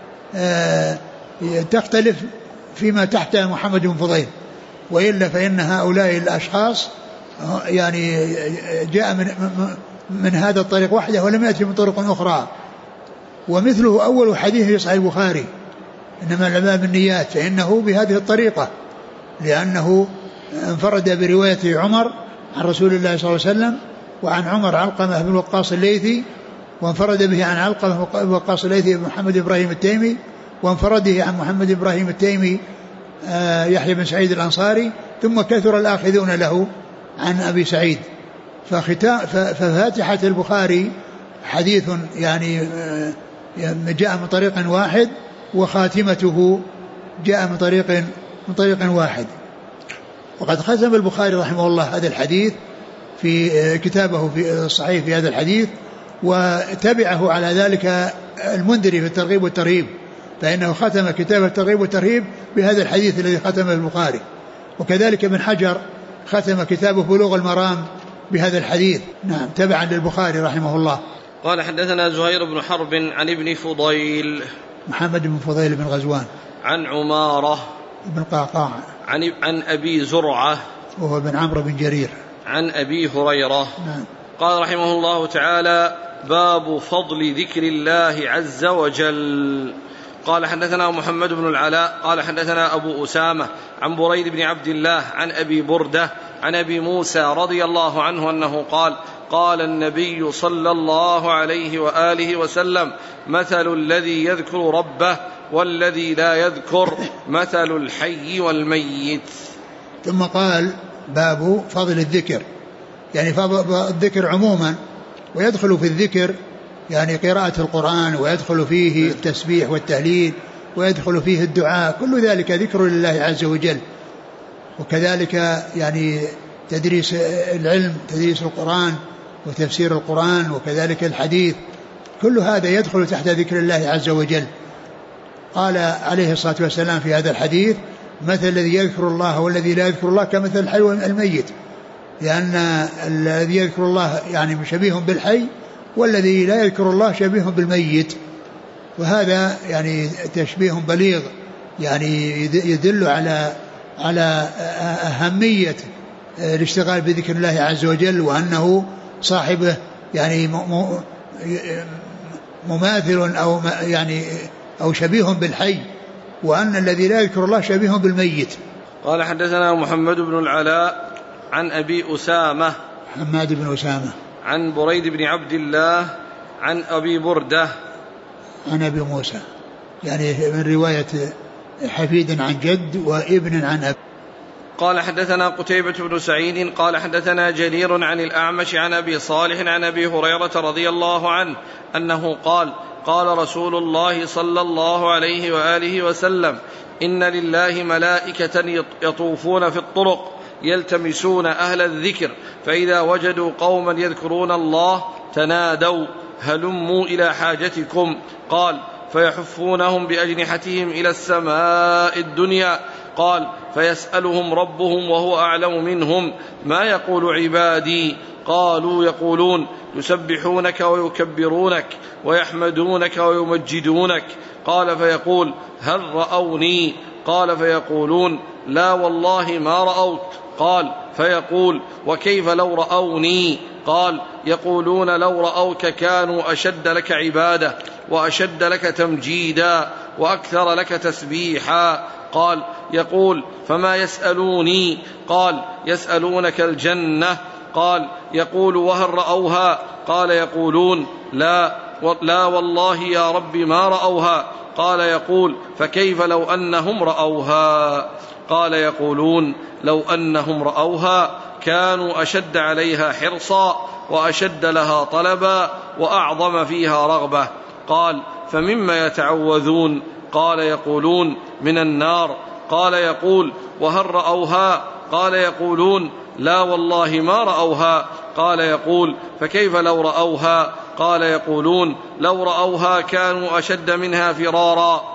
تختلف فيما تحت محمد بن فضيل، وإلا فإن هؤلاء الأشخاص يعني جاء من هذا الطريق وحده ولم يأتي من طرق أخرى. ومثله أول حديث في صحيح البخاري إنما الأعمال بالنيات، فإنه بهذه الطريقة، لأنه انفرد برواية عمر عن رسول الله صلى الله عليه وسلم، وعن عمر علقمة بن وقاص الليثي، وانفرد به عن علقمة بن وقاص الليثي محمد إبراهيم التيمي، وانفرده عن محمد إبراهيم التيمي يحيى بن سعيد الأنصاري، ثم كثر الآخذون له عن أبي سعيد. ففاتحة البخاري حديث يعني جاء من طريق واحد، وخاتمته جاء من طريق واحد. وقد ختم البخاري رحمه الله هذا الحديث في كتابه في الصحيح في هذا الحديث، وتبعه على ذلك المنذري في الترغيب والترهيب، فإنه ختم كتاب الترغيب والترهيب بهذا الحديث الذي ختمه البخاري. وكذلك ابن حجر ختم كتابه بلوغ المرام بهذا الحديث، نعم، تبعا للبخاري رحمه الله. قال حدثنا زهير بن حرب عن ابن فضيل، محمد بن فضيل بن غزوان، عن عمارة بن قعقاع، عن أبي زرعة وهو بن عمرو بن جرير، عن أبي هريرة. نعم. قال رحمه الله تعالى: باب فضل ذكر الله عز وجل. قال حدثنا محمد بن العلاء قال حدثنا أبو أسامة عن بريد بن عبد الله عن أبي بردة عن أبي موسى رضي الله عنه أنه قال: قال النبي صلى الله عليه وآله وسلم: مثل الذي يذكر ربه والذي لا يذكر مثل الحي والميت. ثم قال: باب فضل الذكر، يعني فضل الذكر عموما، ويدخل في الذكر يعني قراءة القرآن، ويدخل فيه التسبيح والتهليل، ويدخل فيه الدعاء، كل ذلك ذكر لله عز وجل. وكذلك يعني تدريس العلم، تدريس القرآن وتفسير القرآن، وكذلك الحديث، كل هذا يدخل تحت ذكر الله عز وجل. قال عليه الصلاة والسلام في هذا الحديث: مثل الذي يذكر الله والذي لا يذكر الله كمثل الحي والميت، لأن الذي يذكر الله يعني شبيه بالحي، والذي لا يذكر الله شبيه بالميت. وهذا يعني تشبيه بليغ، يعني يدل على أهمية الاشتغال بذكر الله عز وجل، وأنه صاحبه يعني مماثل أو شبيه بالحي، وأن الذي لا يذكر الله شبيه بالميت. قال حدثنا محمد بن العلاء عن أبي أسامة، حماد بن أسامة، عن بريد بن عبد الله عن أبي بردة عن أبي موسى، يعني من رواية حفيد عن جد وابن عن أبي. قال حدثنا قتيبة بن سعيد قال حدثنا جرير عن الأعمش عن أبي صالح عن أبي هريرة رضي الله عنه أنه قال: قال رسول الله صلى الله عليه وآله وسلم: إن لله ملائكة يطوفون في الطرق يلتمسون أهل الذكر، فإذا وجدوا قوما يذكرون الله تنادوا هلموا إلى حاجتكم. قال فيحفونهم بأجنحتهم إلى السماء الدنيا. قال فيسألهم ربهم وهو أعلم منهم ما يقول عبادي؟ قالوا يقولون يسبحونك ويكبرونك ويحمدونك ويمجدونك. قال فيقول هل رأوني؟ قال فيقولون لا والله ما رأوك. قال فيقول وكيف لو رأوني؟ قال يقولون لو رأوك كانوا أشد لك عبادة وأشد لك تمجيدا وأكثر لك تسبيحا. قال يقول فما يسألوني؟ قال يسألونك الجنة. قال يقول وهل رأوها؟ قال يقولون لا والله يا رب ما رأوها. قال يقول فكيف لو أنهم رأوها؟ قال يقولون لو أنهم رأوها كانوا أشد عليها حرصا وأشد لها طلبا وأعظم فيها رغبة. قال فمما يتعوذون؟ قال يقولون من النار. قال يقول وهل رأوها؟ قال يقولون لا والله ما رأوها. قال يقول فكيف لو رأوها؟ قال يقولون لو رأوها كانوا أشد منها فرارا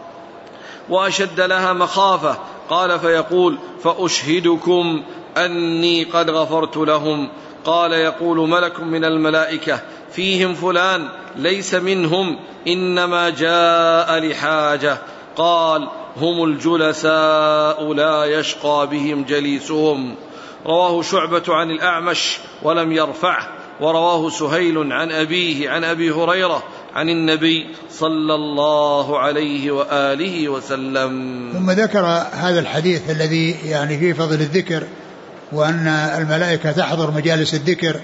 وأشد لها مخافة. قال فيقول فأشهدكم أني قد غفرت لهم. قال يقول ملك من الملائكة فيهم فلان ليس منهم إنما جاء لحاجة. قال هم الجلساء لا يشقى بهم جليسهم. رواه شعبة عن الأعمش ولم يرفعه، ورواه سهيل عن أبيه عن أبي هريرة عن النبي صلى الله عليه وآله وسلم. ثم ذكر هذا الحديث الذي يعني فيه فضل الذكر، وأن الملائكة تحضر مجالس الذكر،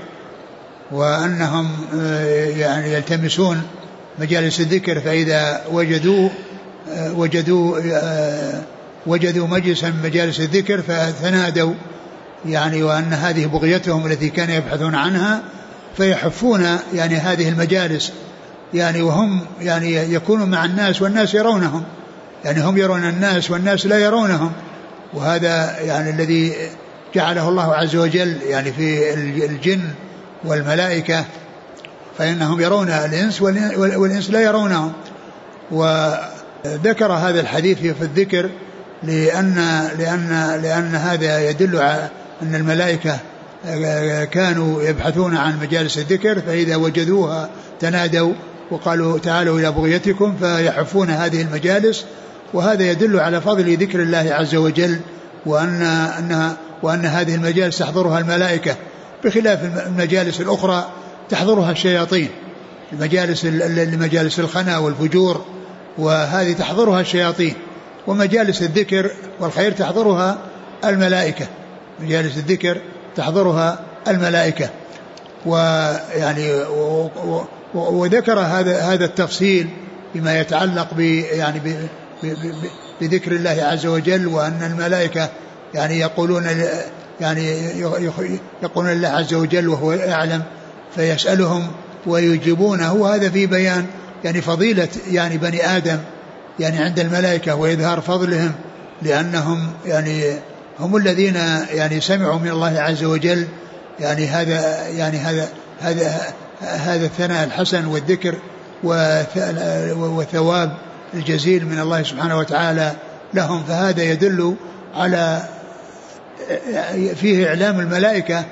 وأنهم يعني يلتمسون مجالس الذكر، فإذا وجدوا مجلسا من مجالس الذكر فتنادوا، يعني وأن هذه بغيتهم التي كانوا يبحثون عنها، فيحفون يعني هذه المجالس، يعني وهم يعني يكونوا مع الناس والناس يرونهم، يعني هم يرون الناس والناس لا يرونهم. وهذا يعني الذي جعله الله عز وجل يعني في الجن والملائكة، فإنهم يرون الإنس والإنس لا يرونهم. وذكر هذا الحديث في الذكر لأن هذا يدل على أن الملائكة كانوا يبحثون عن مجالس الذكر، فإذا وجدوها تنادوا وقالوا تعالوا إلى بغيتكم، فيحفون هذه المجالس. وهذا يدل على فضل ذكر الله عز وجل، وأن هذه المجالس تحضرها الملائكة، بخلاف المجالس الأخرى تحضرها الشياطين، المجالس الخنا والفجور، وهذه تحضرها الشياطين. ومجالس الذكر والخير تحضرها الملائكة، مجالس الذكر تحضرها الملائكة. ويعني وذكر هذا التفصيل بما يتعلق يعني بذكر الله عز وجل، وأن الملائكة يعني يقولون الله عز وجل وهو يعلم فيسألهم ويجيبونه. وهذا في بيان يعني فضيلة يعني بني آدم يعني عند الملائكة، وإظهار فضلهم، لأنهم يعني هم الذين يعني سمعوا من الله عز وجل يعني هذا الثناء الحسن والذكر والثواب الجزيل من الله سبحانه وتعالى لهم. فهذا يدل على فيه إعلام الملائكة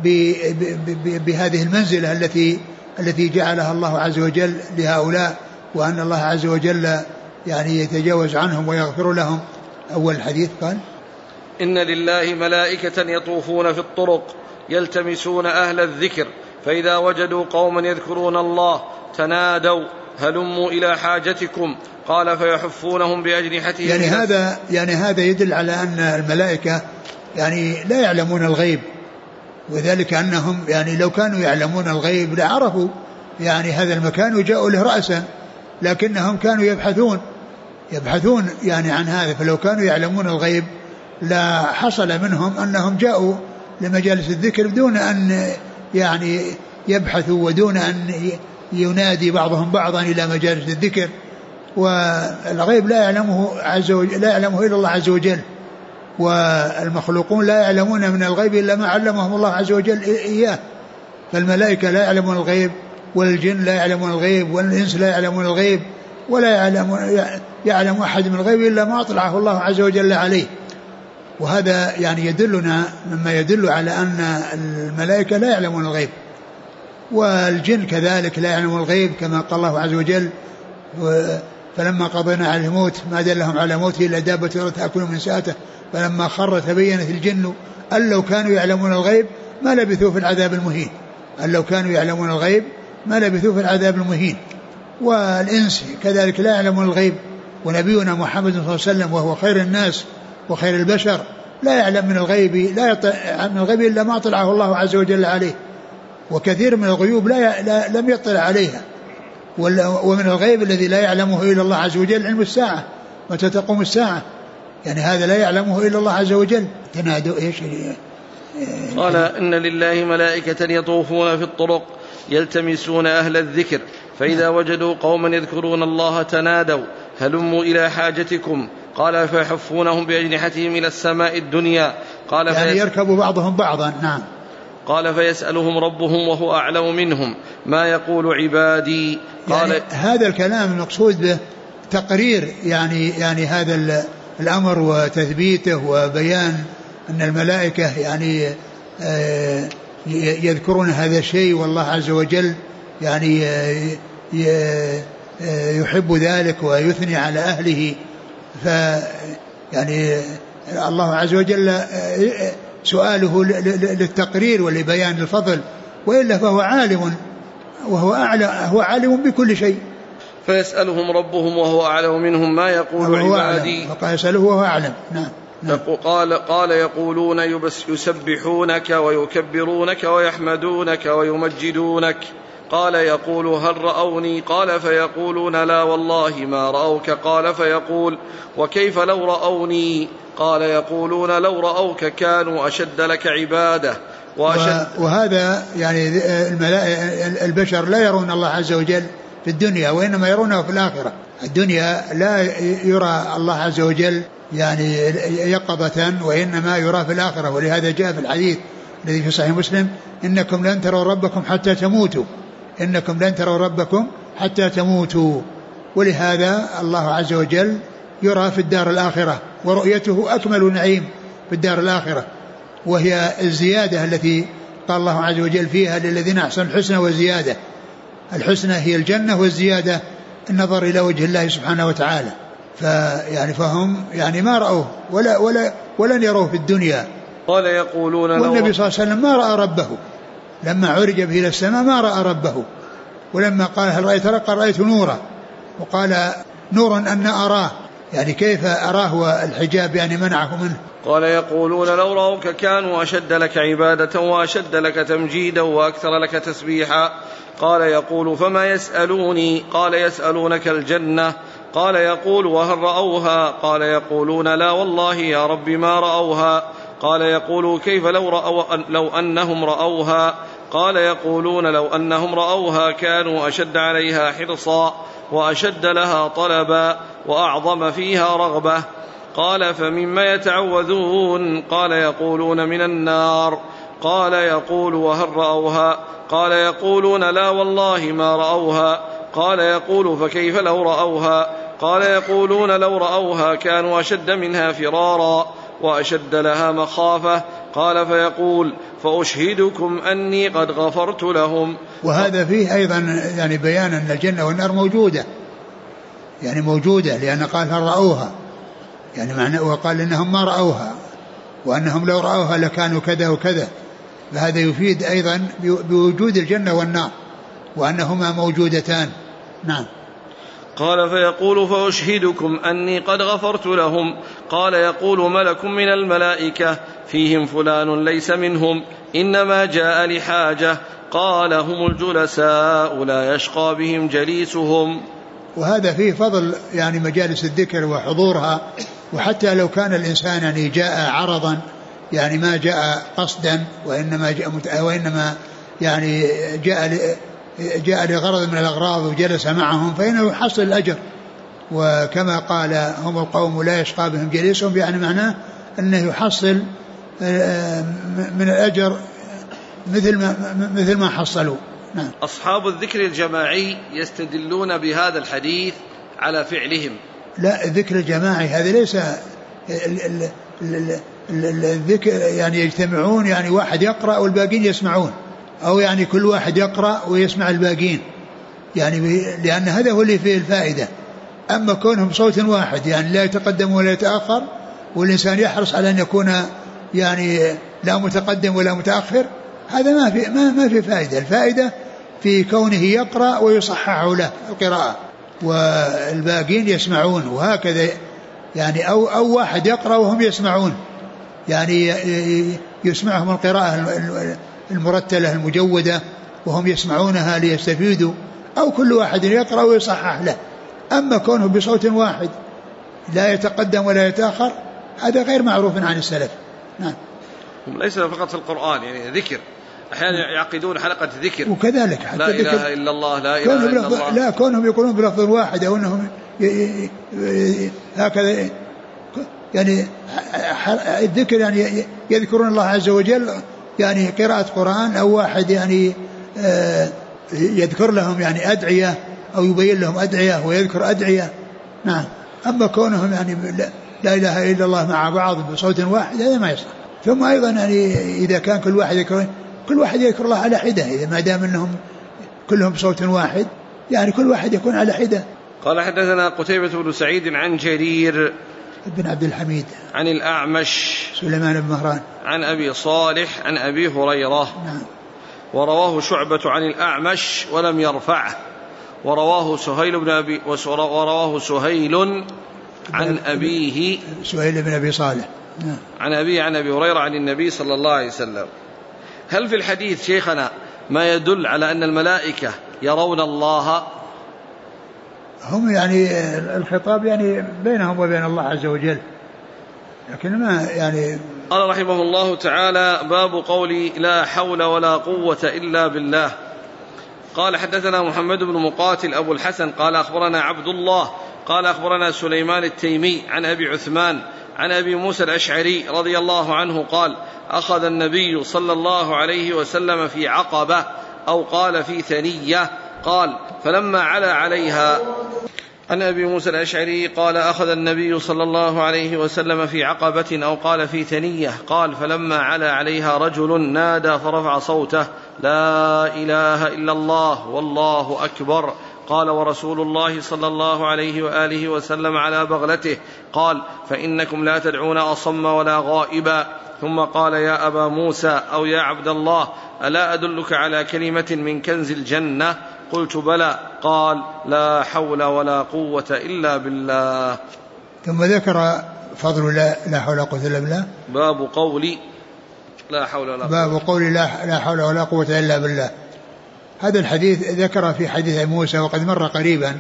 بهذه المنزلة التي جعلها الله عز وجل لهؤلاء، وأن الله عز وجل يعني يتجاوز عنهم ويغفر لهم. أول الحديث قال إن لله ملائكة يطوفون في الطرق يلتمسون أهل الذكر، فإذا وجدوا قوما يذكرون الله تنادوا هلموا إلى حاجتكم. قال فيحفونهم بأجنحتهم. يعني هذا يدل على أن الملائكة يعني لا يعلمون الغيب، وذلك أنهم يعني لو كانوا يعلمون الغيب لعرفوا يعني هذا المكان وجاءوا له رأسا، لكنهم كانوا يبحثون يعني عن هذا. فلو كانوا يعلمون الغيب لا حصل منهم أنهم جاءوا لمجالس الذكر بدون أن يعني يبحثوا، ودون أن ينادي بعضهم بعضا إلى مجالس الذكر. والغيب لا يعلمه إلا الله عز وجل، والمخلوقون لا يعلمون من الغيب إلا ما علمهم الله عز وجل إياه. فالملائكة لا يعلمون الغيب، والجن لا يعلمون الغيب، والإنس لا يعلمون الغيب، ولا يعلم أحد من الغيب إلا ما أطلعه الله عز وجل عليه. وهذا يعني يدلنا مما يدل على أن الملائكة لا يعلمون الغيب، والجن كذلك لا يعلمون الغيب، كما قال الله عز وجل فلما قضينا عليه الموت ما دلهم على موته إلا دابة تأكل من ساءته فلما خر تبينت الجن أن لو كانوا يعلمون الغيب ما لبثوا في العذاب المهين، أن لو كانوا يعلمون الغيب ما لبثوا في العذاب المهين. والإنس كذلك لا يعلمون الغيب، ونبينا محمد صلى الله عليه وسلم وهو خير الناس وخير البشر لا يعلم من الغيب من الغيب إلا ما طلعه الله عز وجل عليه، وكثير من الغيوب لم يطلع عليها. ومن الغيب الذي لا يعلمه إلا الله عز وجل علم الساعة، متى تقوم الساعة، يعني هذا لا يعلمه إلا الله عز وجل. تنادوا إيش؟ قال إن لله ملائكة يطوفون في الطرق يلتمسون أهل الذكر فإذا وجدوا قوما يذكرون الله تنادوا هلموا إلى حاجتكم، قال فيحفونهم بأجنحتهم إلى السماء الدنيا، قال يعني يركب بعضهم بعضا. نعم. قال فيسألهم ربهم وهو أعلم منهم ما يقول عبادي. قال يعني هذا الكلام المقصود به تقرير يعني هذا الأمر وتثبيته وبيان أن الملائكة يعني يذكرون هذا الشيء، والله عز وجل يعني يحب ذلك ويثني على أهله. يعني الله عز وجل سؤاله للتقرير ولبيان الفضل، وإلا فهو عالم هو عالم بكل شيء. فيسألهم ربهم وهو أعلم منهم ما يقول عبادي، فقال يسأله وهو أعلم. نعم. قال يقولون يسبحونك ويكبرونك ويحمدونك ويمجدونك. قال يقول هل رأوني؟ قال فيقولون لا والله ما رأوك. قال فيقول وكيف لو رأوني؟ قال يقولون لو رأوك كانوا أشد لك عبادة وهذا يعني البشر لا يرون الله عز وجل في الدنيا، وإنما يرونه في الآخرة. الدنيا لا يرى الله عز وجل يعني يقظة، وإنما يرى في الآخرة. ولهذا جاء في الحديث الذي في صحيح مسلم إنكم لن تروا ربكم حتى تموتوا، إنكم لن تروا ربكم حتى تموتوا. ولهذا الله عز وجل يرى في الدار الآخرة، ورؤيته أكمل نعيم في الدار الآخرة، وهي الزيادة التي قال الله عز وجل فيها للذين أحسنوا الحسنى وزيادة. الحسنى هي الجنة، والزيادة النظر إلى وجه الله سبحانه وتعالى. فهم يعني ما رأوه ولن يروه في الدنيا. قال يقولون والنبي صلى الله عليه وسلم ما رأى ربه لما عرج به إلى السماء، ما رأى ربه. ولما قال هل رأيت ربك؟ رأيت نورا، وقال نورا أن أراه، يعني كيف أراه والحجاب يعني منعه منه. قال يقولون لو رأوك كانوا أشد لك عبادة وأشد لك تمجيدا وأكثر لك تسبيحا. قال يقول فما يسألوني؟ قال يسألونك الجنة. قال يقول وهل رأوها؟ قال يقولون لا والله يا رب ما رأوها. قال يقول كيف لو أنهم رأوها؟ قال يقولون لو أنهم رأوها كانوا أشد عليها حرصا وأشد لها طلبا وأعظم فيها رغبة. قال فمما يتعوذون؟ قال يقولون من النار. قال يقول وهل رأوها؟ قال يقولون لا والله ما رأوها. قال يقول فكيف لو رأوها؟ قال يقولون لو رأوها كانوا أشد منها فرارا وأشد لها مخافة. قال فيقول فأشهدكم أني قد غفرت لهم. وهذا فيه أيضا يعني بيان أن الجنة والنار موجودة، يعني موجودة، لأن قال هل رأوها، يعني معنى وقال إنهم ما رأوها، وأنهم لو رأوها لكانوا كذا وكذا. فهذا يفيد أيضا بوجود الجنة والنار وأنهما موجودتان. نعم. قال فيقول فأشهدكم أني قد غفرت لهم. قال يقول ملك من الملائكة فيهم فلان ليس منهم إنما جاء لحاجة. قال هم الجلساء لا يشقى بهم جليسهم. وهذا فيه فضل يعني مجالس الذكر وحضورها، وحتى لو كان الإنسان يعني جاء عرضا، يعني ما جاء قصدا، وإنما يعني جاء لغرض من الأغراض وجلس معهم فإنه يحصل الأجر. وكما قال هم القوم لا يشقى بهم جليسهم، يعني معناه أنه يحصل من الأجر مثل ما حصلوا. نعم. أصحاب الذكر الجماعي يستدلون بهذا الحديث على فعلهم. لا، الذكر الجماعي هذا ليس الذكر يعني يجتمعون، يعني واحد يقرأ والباقين يسمعون، أو يعني كل واحد يقرأ ويسمع الباقين، يعني لأن هذا هو اللي فيه الفائدة. أما كونهم صوت واحد يعني لا يتقدم ولا يتأخر، والإنسان يحرص على أن يكون يعني لا متقدم ولا متأخر، هذا ما في فائدة. الفائدة في كونه يقرأ ويصحح له القراءة والباقين يسمعون، وهكذا يعني أو واحد يقرأ وهم يسمعون، يعني يسمعهم القراءة المرتلة المجودة وهم يسمعونها ليستفيدوا، أو كل واحد يقرأ ويصحح له. أما كونه بصوت واحد لا يتقدم ولا يتأخر، هذا غير معروف عن السلف. نعم. ليس فقط في القرآن، يعني ذكر أحيانا يعقدون حلقة ذكر، وكذلك لا إله إلا الله، لا إله إلا الله، لا كونهم يقولون بلفظ واحد، أو أنهم هكذا يعني الذكر يعني يذكرون الله عز وجل، يعني قراءة قرآن، أو واحد يعني يذكر لهم يعني أدعية، أو يبين لهم أدعية ويذكر أدعية. نعم. أما كونهم يعني لا إله إلا الله مع بعض بصوت واحد، هذا ما يصح. ثم أيضا يعني إذا كان كل واحد يذكر الله على حدة، إذا ما دام أنهم كلهم بصوت واحد، يعني كل واحد يكون على حدة. قال حدثنا قتيبة بن سعيد عن جرير بن عبد الحميد عن الأعمش سليمان بن مهران عن أبي صالح عن أبي هريرة. نعم. ورواه شعبة عن الأعمش ولم يرفعه، ورواه سهيل عن أبيه سهيل بن أبي صالح عن أبيه عن أبي هريرة عن النبي صلى الله عليه وسلم. هل في الحديث شيخنا ما يدل على أن الملائكة يرون الله؟ هم يعني الخطاب يعني بينهم وبين الله عز وجل، لكن ما يعني. قال رحمه الله تعالى: باب قولي لا حول ولا قوة إلا بالله. قال حدثنا محمد بن مقاتل أبو الحسن قال أخبرنا عبد الله قال أخبرنا سليمان التيمي عن أبي عثمان عن أبي موسى الأشعري رضي الله عنه قال: أخذ النبي صلى الله عليه وسلم في عقبة، أو قال في ثنية، قال فلما علا عليها. عن أبي موسى الأشعري قال: أخذ النبي صلى الله عليه وسلم في عقبة، أو قال في ثنية، قال فلما علا عليها رجل نادى فرفع صوته: لا إله إلا الله والله أكبر. قال: ورسول الله صلى الله عليه وآله وسلم على بغلته. قال: فإنكم لا تدعون أصم ولا غائبا. ثم قال: يا أبا موسى أو يا عبد الله، ألا أدلك على كلمة من كنز الجنة؟ قلت: بلى. قال: لا حول ولا قوة إلا بالله. ثم ذكر فضل لا حول ولا قوة إلا بالله. باب قولي لا حول ولا قوة. باب قولي لا حول ولا قوة إلا بالله. هذا الحديث ذكر في حديث موسى وقد مر قريبا،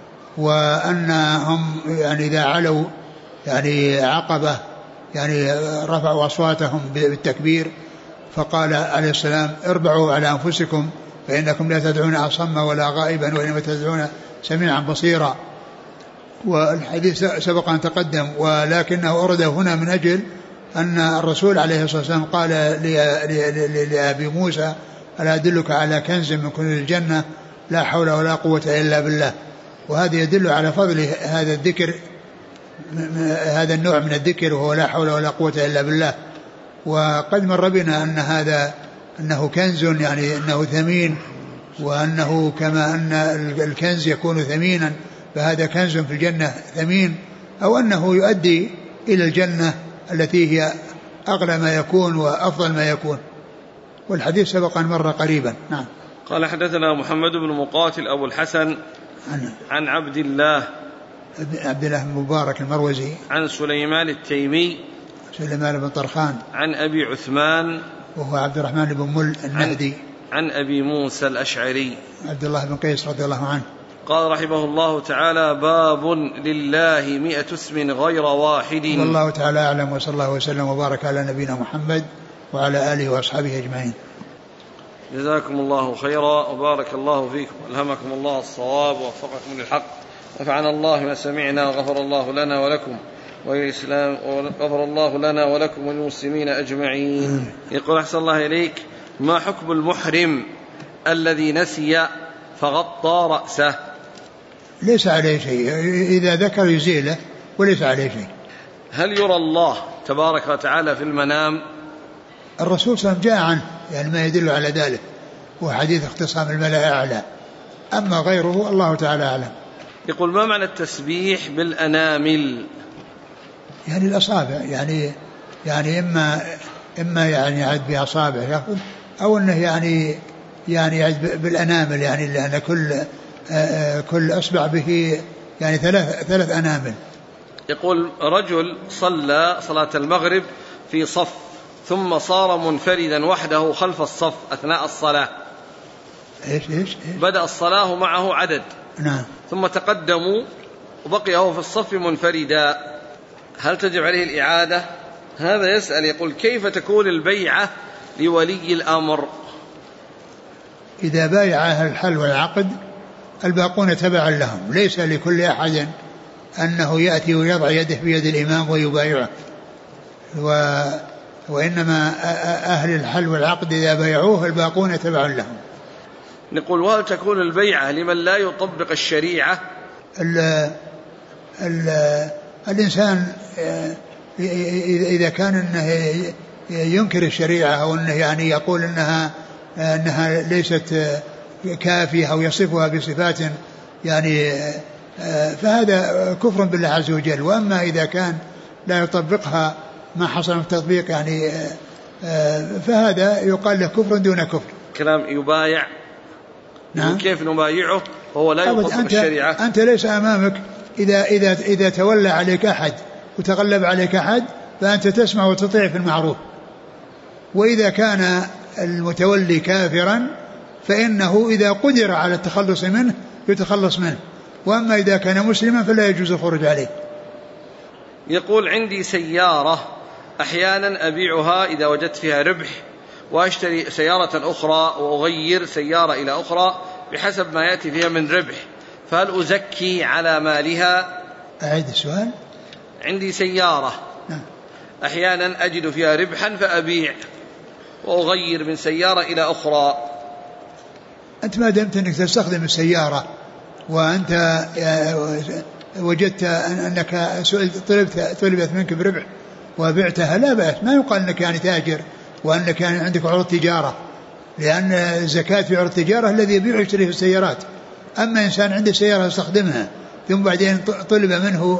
وأنهم يعني إذا علوا يعني عقبة يعني رفعوا أصواتهم بالتكبير، فقال عليه السلام: اربعوا على أنفسكم فإنكم لا تدعون أصم ولا غائبا وإنما تدعون سميعا بصيرا. والحديث سبق أن تقدم، ولكنه أورد هنا من أجل أن الرسول عليه الصلاة والسلام قال لأبي موسى: ألا أدلك على كنز من كنوز الجنة؟ لا حول ولا قوة إلا بالله. وهذا يدل على فضل هذا الذكر، هذا النوع من الذكر، وهو لا حول ولا قوة إلا بالله. وقد مر بنا أن هذا أنه كنز، يعني أنه ثمين، وأنه كما أن الكنز يكون ثمينا فهذا كنز في الجنة ثمين، أو أنه يؤدي إلى الجنة التي هي أغلى ما يكون وأفضل ما يكون. والحديث سبق أن مر قريبا. نعم. قال حدثنا محمد بن مقاتل أبو الحسن عن عبد الله بن مبارك المروزي عن سليمان التيمي سليمان بن طرخان عن أبي عثمان وهو عبد الرحمن بن مل النهدي عن أبي موسى الأشعري عبد الله بن قيس رضي الله عنه. قال رحمه الله تعالى: باب لله 100 اسم غير واحد. والله تعالى أعلم، وصلى الله وسلم وبارك على نبينا محمد وعلى آله وأصحابه أجمعين. جزاكم الله خيرا وبارك الله فيكم، ألهمكم الله الصواب ووفقكم للحق، نفعنا الله ما سمعنا، وغفر الله لنا ولكم وللإسلام، وغفر الله لنا ولكم وللمسلمين أجمعين. يقول: أحسن الله إليك، ما حكم المحرم الذي نسي فغطى رأسه؟ ليس عليه شيء، إذا ذكر يزيله وليس عليه شيء. هل يرى الله تبارك وتعالى في المنام؟ الرسول صلى الله عليه وسلم جاء عنه يعني ما يدل على ذلك، وحديث اختصام الملأ أعلى. أما غيره الله تعالى أعلم. يقول ما معنى التسبيح بالأنامل؟ يعني الأصابع، يعني إما يعني يعد بأصابع يأخذ، أو أنه يعني يعد بالأنامل، يعني لأن كل أصبع به يعني ثلاث أنامل. يقول رجل صلى صلاة المغرب في صف ثم صار منفردا وحده خلف الصف أثناء الصلاة. إيش بدأ الصلاة معه عدد، نعم، ثم تقدموا وبقي هو في الصف منفردا، هل تجب عليه الإعادة؟ هذا يسأل يقول كيف تكون البيعة لولي الأمر؟ إذا بايع أهل الحل والعقد الباقون تبعا لهم، ليس لكل أحد أنه يأتي ويضع يده بيد الإمام ويبايعه، وإنما أهل الحل والعقد إذا بايعوه الباقون تبعا لهم. نقول وهل تكون البيعة لمن لا يطبق الشريعة؟ الإنسان إذا كان أنه ينكر الشريعة أو أنه يعني يقول أنها ليست كافية أو يصفها بصفات يعني فهذا كفر بالله عز وجل. وأما إذا كان لا يطبقها ما حصل من التطبيق يعني فهذا يقال له كفر دون كفر. كلام يبايع، نعم، كيف نبايعه وهو لا يطبق الشريعة؟ أنت ليس أمامك، إذا تولى عليك أحد وتغلب عليك أحد فأنت تسمع وتطيع في المعروف، وإذا كان المتولي كافرا فإنه إذا قدر على التخلص منه يتخلص منه، وأما إذا كان مسلما فلا يجوز الخروج عليه. يقول عندي سيارة أحيانا أبيعها إذا وجدت فيها ربح، وأشتري سيارة أخرى وأغير سيارة إلى أخرى بحسب ما يأتي فيها من ربح، فهل أزكي على مالها؟ أعيد السؤال. عندي سيارة أحيانا أجد فيها ربحا فأبيع وأغير من سيارة إلى أخرى. أنت ما دمت أنك تستخدم السيارة وأنت وجدت أنك طلبت منك بربح وبعتها لا بأس، ما يقال أنك يعني تاجر وأنك يعني عندك عروض تجارة، لأن الزكاة في عروض التجارة الذي يبيع ويشتري في السيارات. أما إنسان عنده سيارة يستخدمها ثم بعدين طلب منه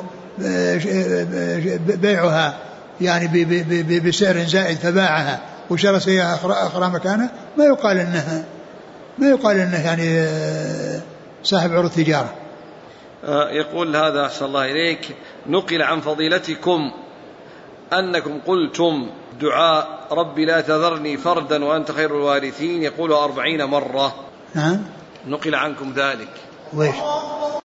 بيعها يعني بسعر زائد فباعها وشرى سيارة أخرى مكانها، ما يقال إنه يعني صاحب عروض تجارة. يقول هذا أحسن الله إليك، نقل عن فضيلتكم أنكم قلتم دعاء ربي لا تذرني فردا وأنت خير الوارثين يقول 40 مرة. نعم، نقل عنكم ذلك. ويش